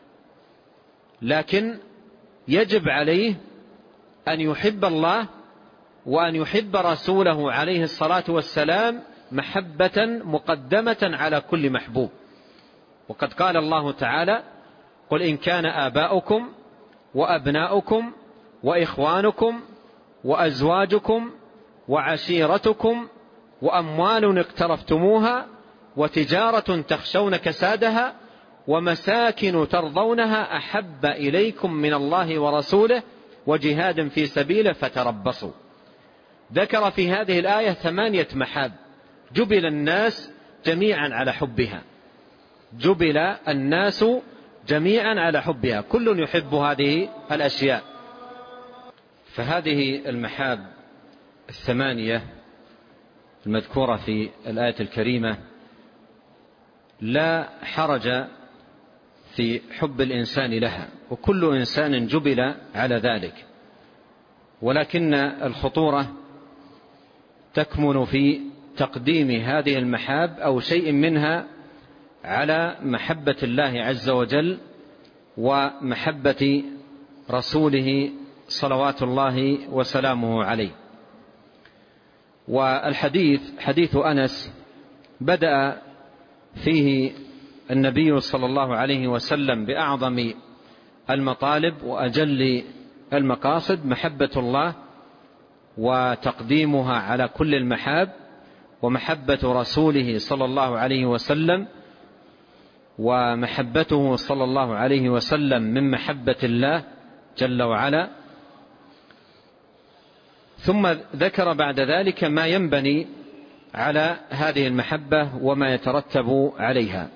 B: لكن يجب عليه أن يحب الله وأن يحب رسوله عليه الصلاة والسلام محبة مقدمة على كل محبوب. وقد قال الله تعالى: قل إن كان آباؤكم وأبناؤكم وإخوانكم وأزواجكم وعشيرتكم وأموال اقترفتموها وتجارة تخشون كسادها ومساكن ترضونها أحب إليكم من الله ورسوله وجهاد في سبيله فتربصوا. ذكر في هذه الآية 8 محاب جبل الناس جميعا على حبها، جبل الناس جميعا على حبها، كل يحب هذه الأشياء. فهذه المحاب 8 المذكورة في الآية الكريمة لا حرج في حب الإنسان لها، وكل إنسان جبل على ذلك، ولكن الخطورة تكمن في تقديم هذه المحاب أو شيء منها على محبة الله عز وجل ومحبة رسوله صلوات الله وسلامه عليه. والحديث حديث أنس بدأ فيه النبي صلى الله عليه وسلم بأعظم المطالب وأجل المقاصد، محبة الله وتقديمها على كل المحاب، ومحبة رسوله صلى الله عليه وسلم، ومحبته صلى الله عليه وسلم من محبة الله جل وعلا. ثم ذكر بعد ذلك ما ينبني على هذه المحبة وما يترتب عليها.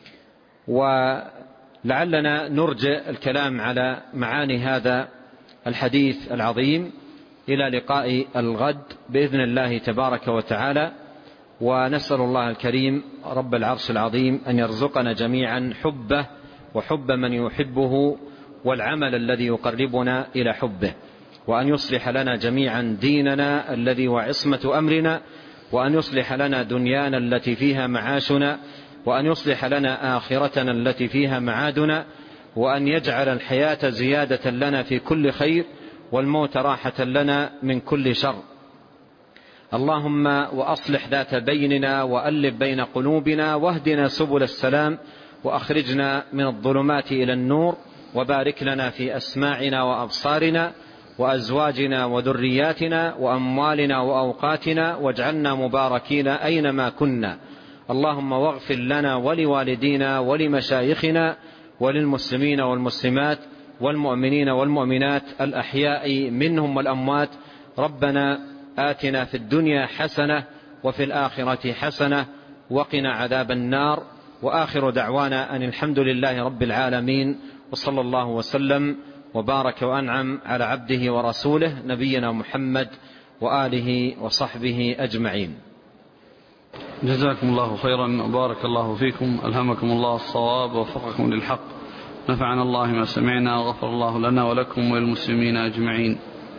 B: ولعلنا نرجع الكلام على معاني هذا الحديث العظيم إلى لقاء الغد بإذن الله تبارك وتعالى، ونسأل الله الكريم رب العرش العظيم أن يرزقنا جميعا حبه وحب من يحبه والعمل الذي يقربنا إلى حبه، وأن يصلح لنا جميعا ديننا الذي وعصمة أمرنا، وأن يصلح لنا دنيانا التي فيها معاشنا، وأن يصلح لنا آخرتنا التي فيها معادنا، وأن يجعل الحياة زيادة لنا في كل خير والموت راحة لنا من كل شر. اللهم وأصلح ذات بيننا وألف بين قلوبنا واهدنا سبل السلام وأخرجنا من الظلمات إلى النور، وبارك لنا في أسماعنا وأبصارنا وأزواجنا وذرياتنا وأموالنا وأوقاتنا، واجعلنا مباركين أينما كنا. اللهم واغفر لنا ولوالدينا ولمشايخنا وللمسلمين والمسلمات والمؤمنين والمؤمنات الأحياء منهم والأموات. ربنا آتنا في الدنيا حسنة وفي الآخرة حسنة وقنا عذاب النار. وآخر دعوانا أن الحمد لله رب العالمين، وصلى الله وسلم وبارك وأنعم على عبده ورسوله نبينا محمد وآله وصحبه أجمعين.
A: جزاكم الله خيرا وبارك الله فيكم، ألهمكم الله الصواب ووفقكم للحق، نفعنا الله ما سمعنا وغفر الله لنا ولكم وللمسلمين أجمعين.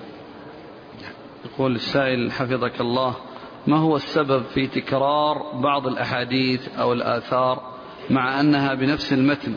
A: يقول السائل حفظك الله: ما هو السبب في تكرار بعض الأحاديث أو الآثار مع أنها بنفس المتن؟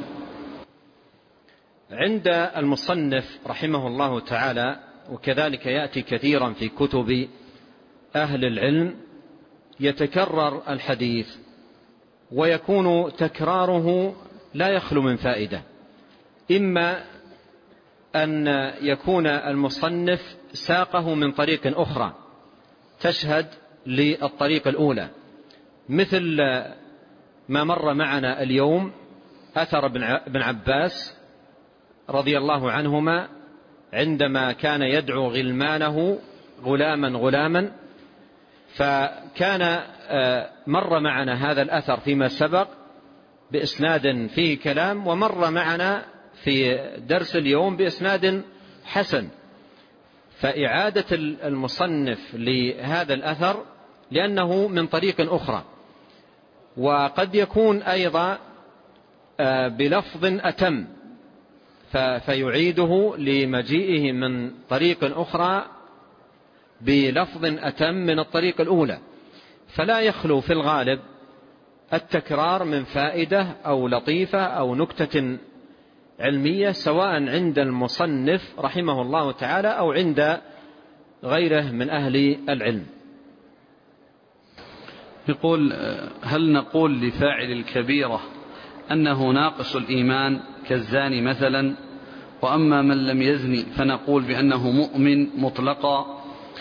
B: عند المصنف رحمه الله تعالى، وكذلك يأتي كثيرا في كتب أهل العلم، يتكرر الحديث ويكون تكراره لا يخلو من فائدة. إما أن يكون المصنف ساقه من طريق أخرى تشهد للطريق الأولى، مثل ما مر معنا اليوم أثر ابن عباس رضي الله عنهما عندما كان يدعو غلمانه غلاما غلاما، فكان مر معنا هذا الأثر فيما سبق بإسناد فيه كلام، ومر معنا في درس اليوم بإسناد حسن. فإعادة المصنف لهذا الأثر لأنه من طريق أخرى، وقد يكون أيضا بلفظ أتم فيعيده لمجيئه من طريق أخرى بلفظ أتم من الطريق الأولى، فلا يخلو في الغالب التكرار من فائدة أو لطيفة أو نكتة علمية، سواء عند المصنف رحمه الله تعالى أو عند غيره من أهل العلم.
A: يقول: هل نقول لفاعل الكبيرة أنه ناقص الإيمان كالزاني مثلا، وأما من لم يزني فنقول بأنه مؤمن مطلقا؟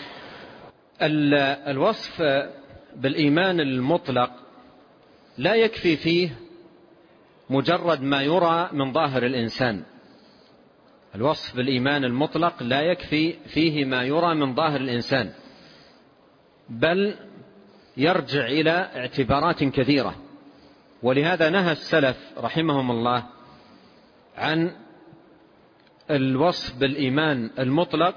B: الوصف بالإيمان المطلق لا يكفي فيه مجرد ما يرى من ظاهر الإنسان. الوصف بالإيمان المطلق لا يكفي فيه ما يرى من ظاهر الإنسان، بل يرجع إلى اعتبارات كثيرة. ولهذا نهى السلف رحمهم الله عن الوصف بالإيمان المطلق،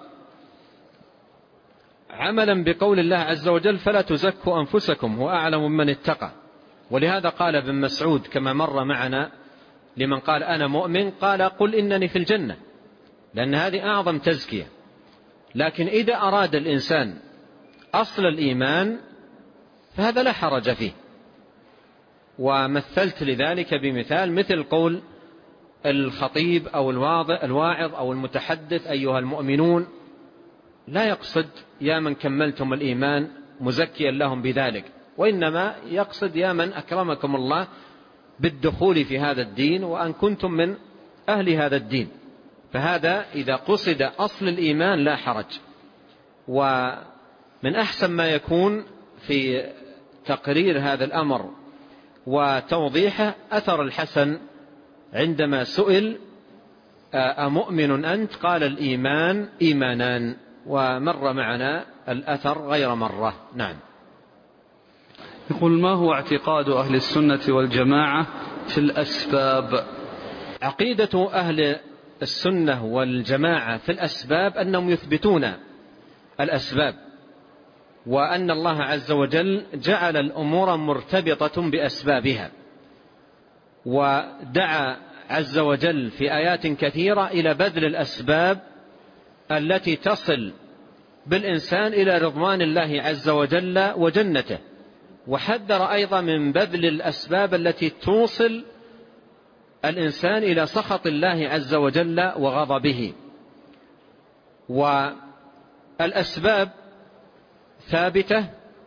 B: عملا بقول الله عز وجل: فلا تزكوا أنفسكم هو أعلم من اتقى. ولهذا قال ابن مسعود كما مر معنا لمن قال أنا مؤمن، قال: قل إنني في الجنة، لأن هذه أعظم تزكية. لكن إذا أراد الإنسان أصل الإيمان فهذا لا حرج فيه. ومثلت لذلك بمثال مثل قول الخطيب أو الواعظ أو المتحدث: أيها المؤمنون، لا يقصد يا من كملتم الإيمان مزكيا لهم بذلك، وإنما يقصد يا من أكرمكم الله بالدخول في هذا الدين وأن كنتم من أهل هذا الدين. فهذا إذا قصد أصل الإيمان لا حرج. ومن أحسن ما يكون في تقرير هذا الأمر وتوضيحه أثر الحسن عندما سئل: أمؤمن أنت؟ قال: الإيمان إيمانان. ومر معنا الأثر غير مرة. نعم.
A: يقول: ما هو اعتقاد أهل السنة والجماعة في الأسباب؟
B: عقيدة أهل السنة والجماعة في الأسباب أنهم يثبتون الأسباب، وأن الله عز وجل جعل الأمور مرتبطة بأسبابها، ودعا عز وجل في آيات كثيرة إلى بذل الأسباب التي تصل بالإنسان إلى رضوان الله عز وجل وجنته، وحذر أيضا من بذل الأسباب التي توصل الإنسان إلى سخط الله عز وجل وغضبه. والأسباب ثابتة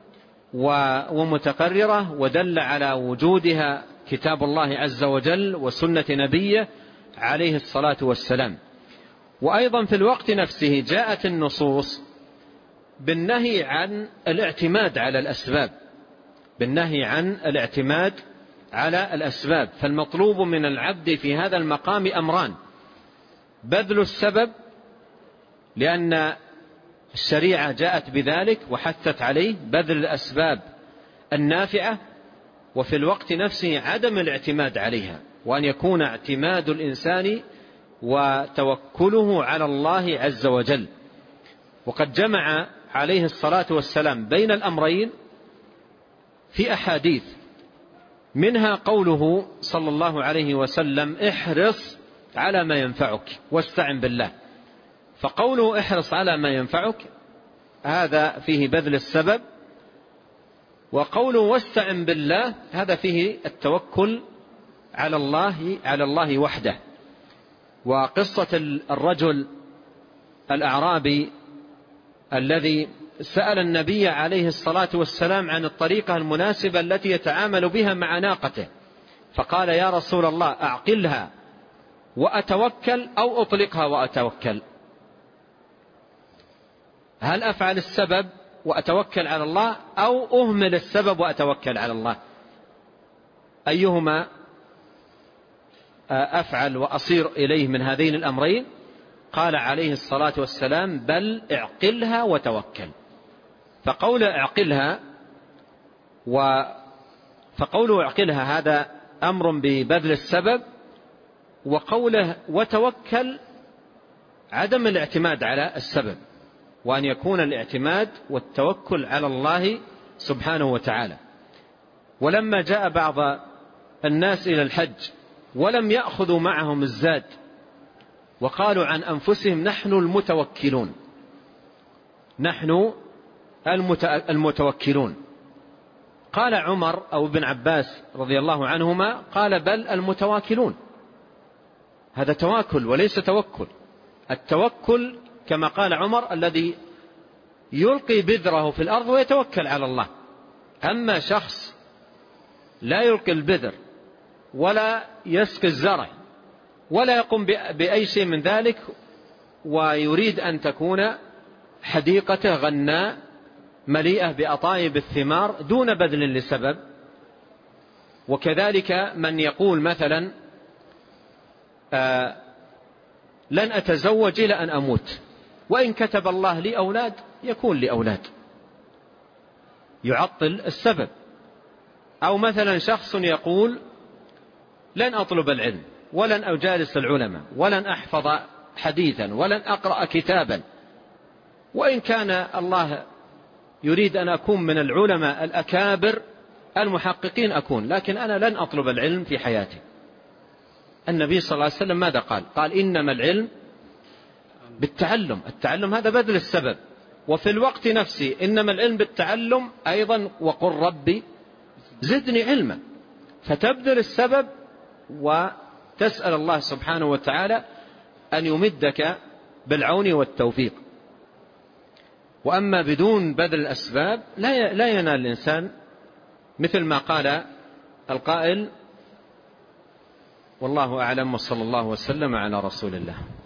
B: ومتقررة، ودل على وجودها كتاب الله عز وجل وسنة نبيه عليه الصلاة والسلام. وأيضا في الوقت نفسه جاءت النصوص بالنهي عن الاعتماد على الأسباب، بالنهي عن الاعتماد على الأسباب. فالمطلوب من العبد في هذا المقام أمران: بذل السبب لأن الشريعة جاءت بذلك وحثت عليه بذل الأسباب النافعة، وفي الوقت نفسه عدم الاعتماد عليها، وأن يكون اعتماد الإنسان وتوكله على الله عز وجل. وقد جمع عليه الصلاة والسلام بين الأمرين في أحاديث، منها قوله صلى الله عليه وسلم: احرص على ما ينفعك واستعن بالله. فقوله احرص على ما ينفعك هذا فيه بذل السبب، وقوله واستعن بالله هذا فيه التوكل على الله وحده. وقصة الرجل الأعرابي الذي سأل النبي عليه الصلاة والسلام عن الطريقة المناسبة التي يتعامل بها مع ناقته، فقال: يا رسول الله، أعقلها وأتوكل أو أطلقها وأتوكل؟ هل أفعل السبب وأتوكل على الله أو أهمل السبب وأتوكل على الله؟ أيهما أفعل وأصير إليه من هذين الأمرين؟ قال عليه الصلاة والسلام: بل اعقلها وتوكل. فقوله اعقلها هذا أمر ببذل السبب، وقوله وتوكل عدم الاعتماد على السبب، وأن يكون الاعتماد والتوكل على الله سبحانه وتعالى. ولما جاء بعض الناس إلى الحج ولم يأخذوا معهم الزاد وقالوا عن أنفسهم: نحن المتوكلون، نحن المتوكلون، قال عمر أو ابن عباس رضي الله عنهما: قال بل المتواكلون. هذا تواكل وليس توكل. التوكل كما قال عمر الذي يلقي بذره في الأرض ويتوكل على الله. أما شخص لا يلقي البذر ولا يسقي الزرع ولا يقوم بأي شيء من ذلك، ويريد أن تكون حديقته غناء مليئة بأطايب الثمار دون بذل لسبب. وكذلك من يقول مثلا: لن أتزوج إلى أن أموت، وإن كتب الله لي أولاد يكون لي أولاد، يعطل السبب. أو مثلا شخص يقول: لن أطلب العلم ولن أجالس العلماء ولن أحفظ حديثا ولن أقرأ كتابا، وإن كان الله يريد أن أكون من العلماء الأكابر المحققين أكون، لكن أنا لن أطلب العلم في حياتي. النبي صلى الله عليه وسلم ماذا قال؟ قال: إنما العلم بالتعلم. التعلم هذا بذل السبب. وفي الوقت نفسه إنما العلم بالتعلم أيضا، وقل ربي زدني علما. فتبذل السبب وتسأل الله سبحانه وتعالى أن يمدك بالعون والتوفيق. وأما بدون بذل الأسباب لا ينال الإنسان، مثل ما قال القائل: والله أعلم، وصلى الله وسلم على رسول الله.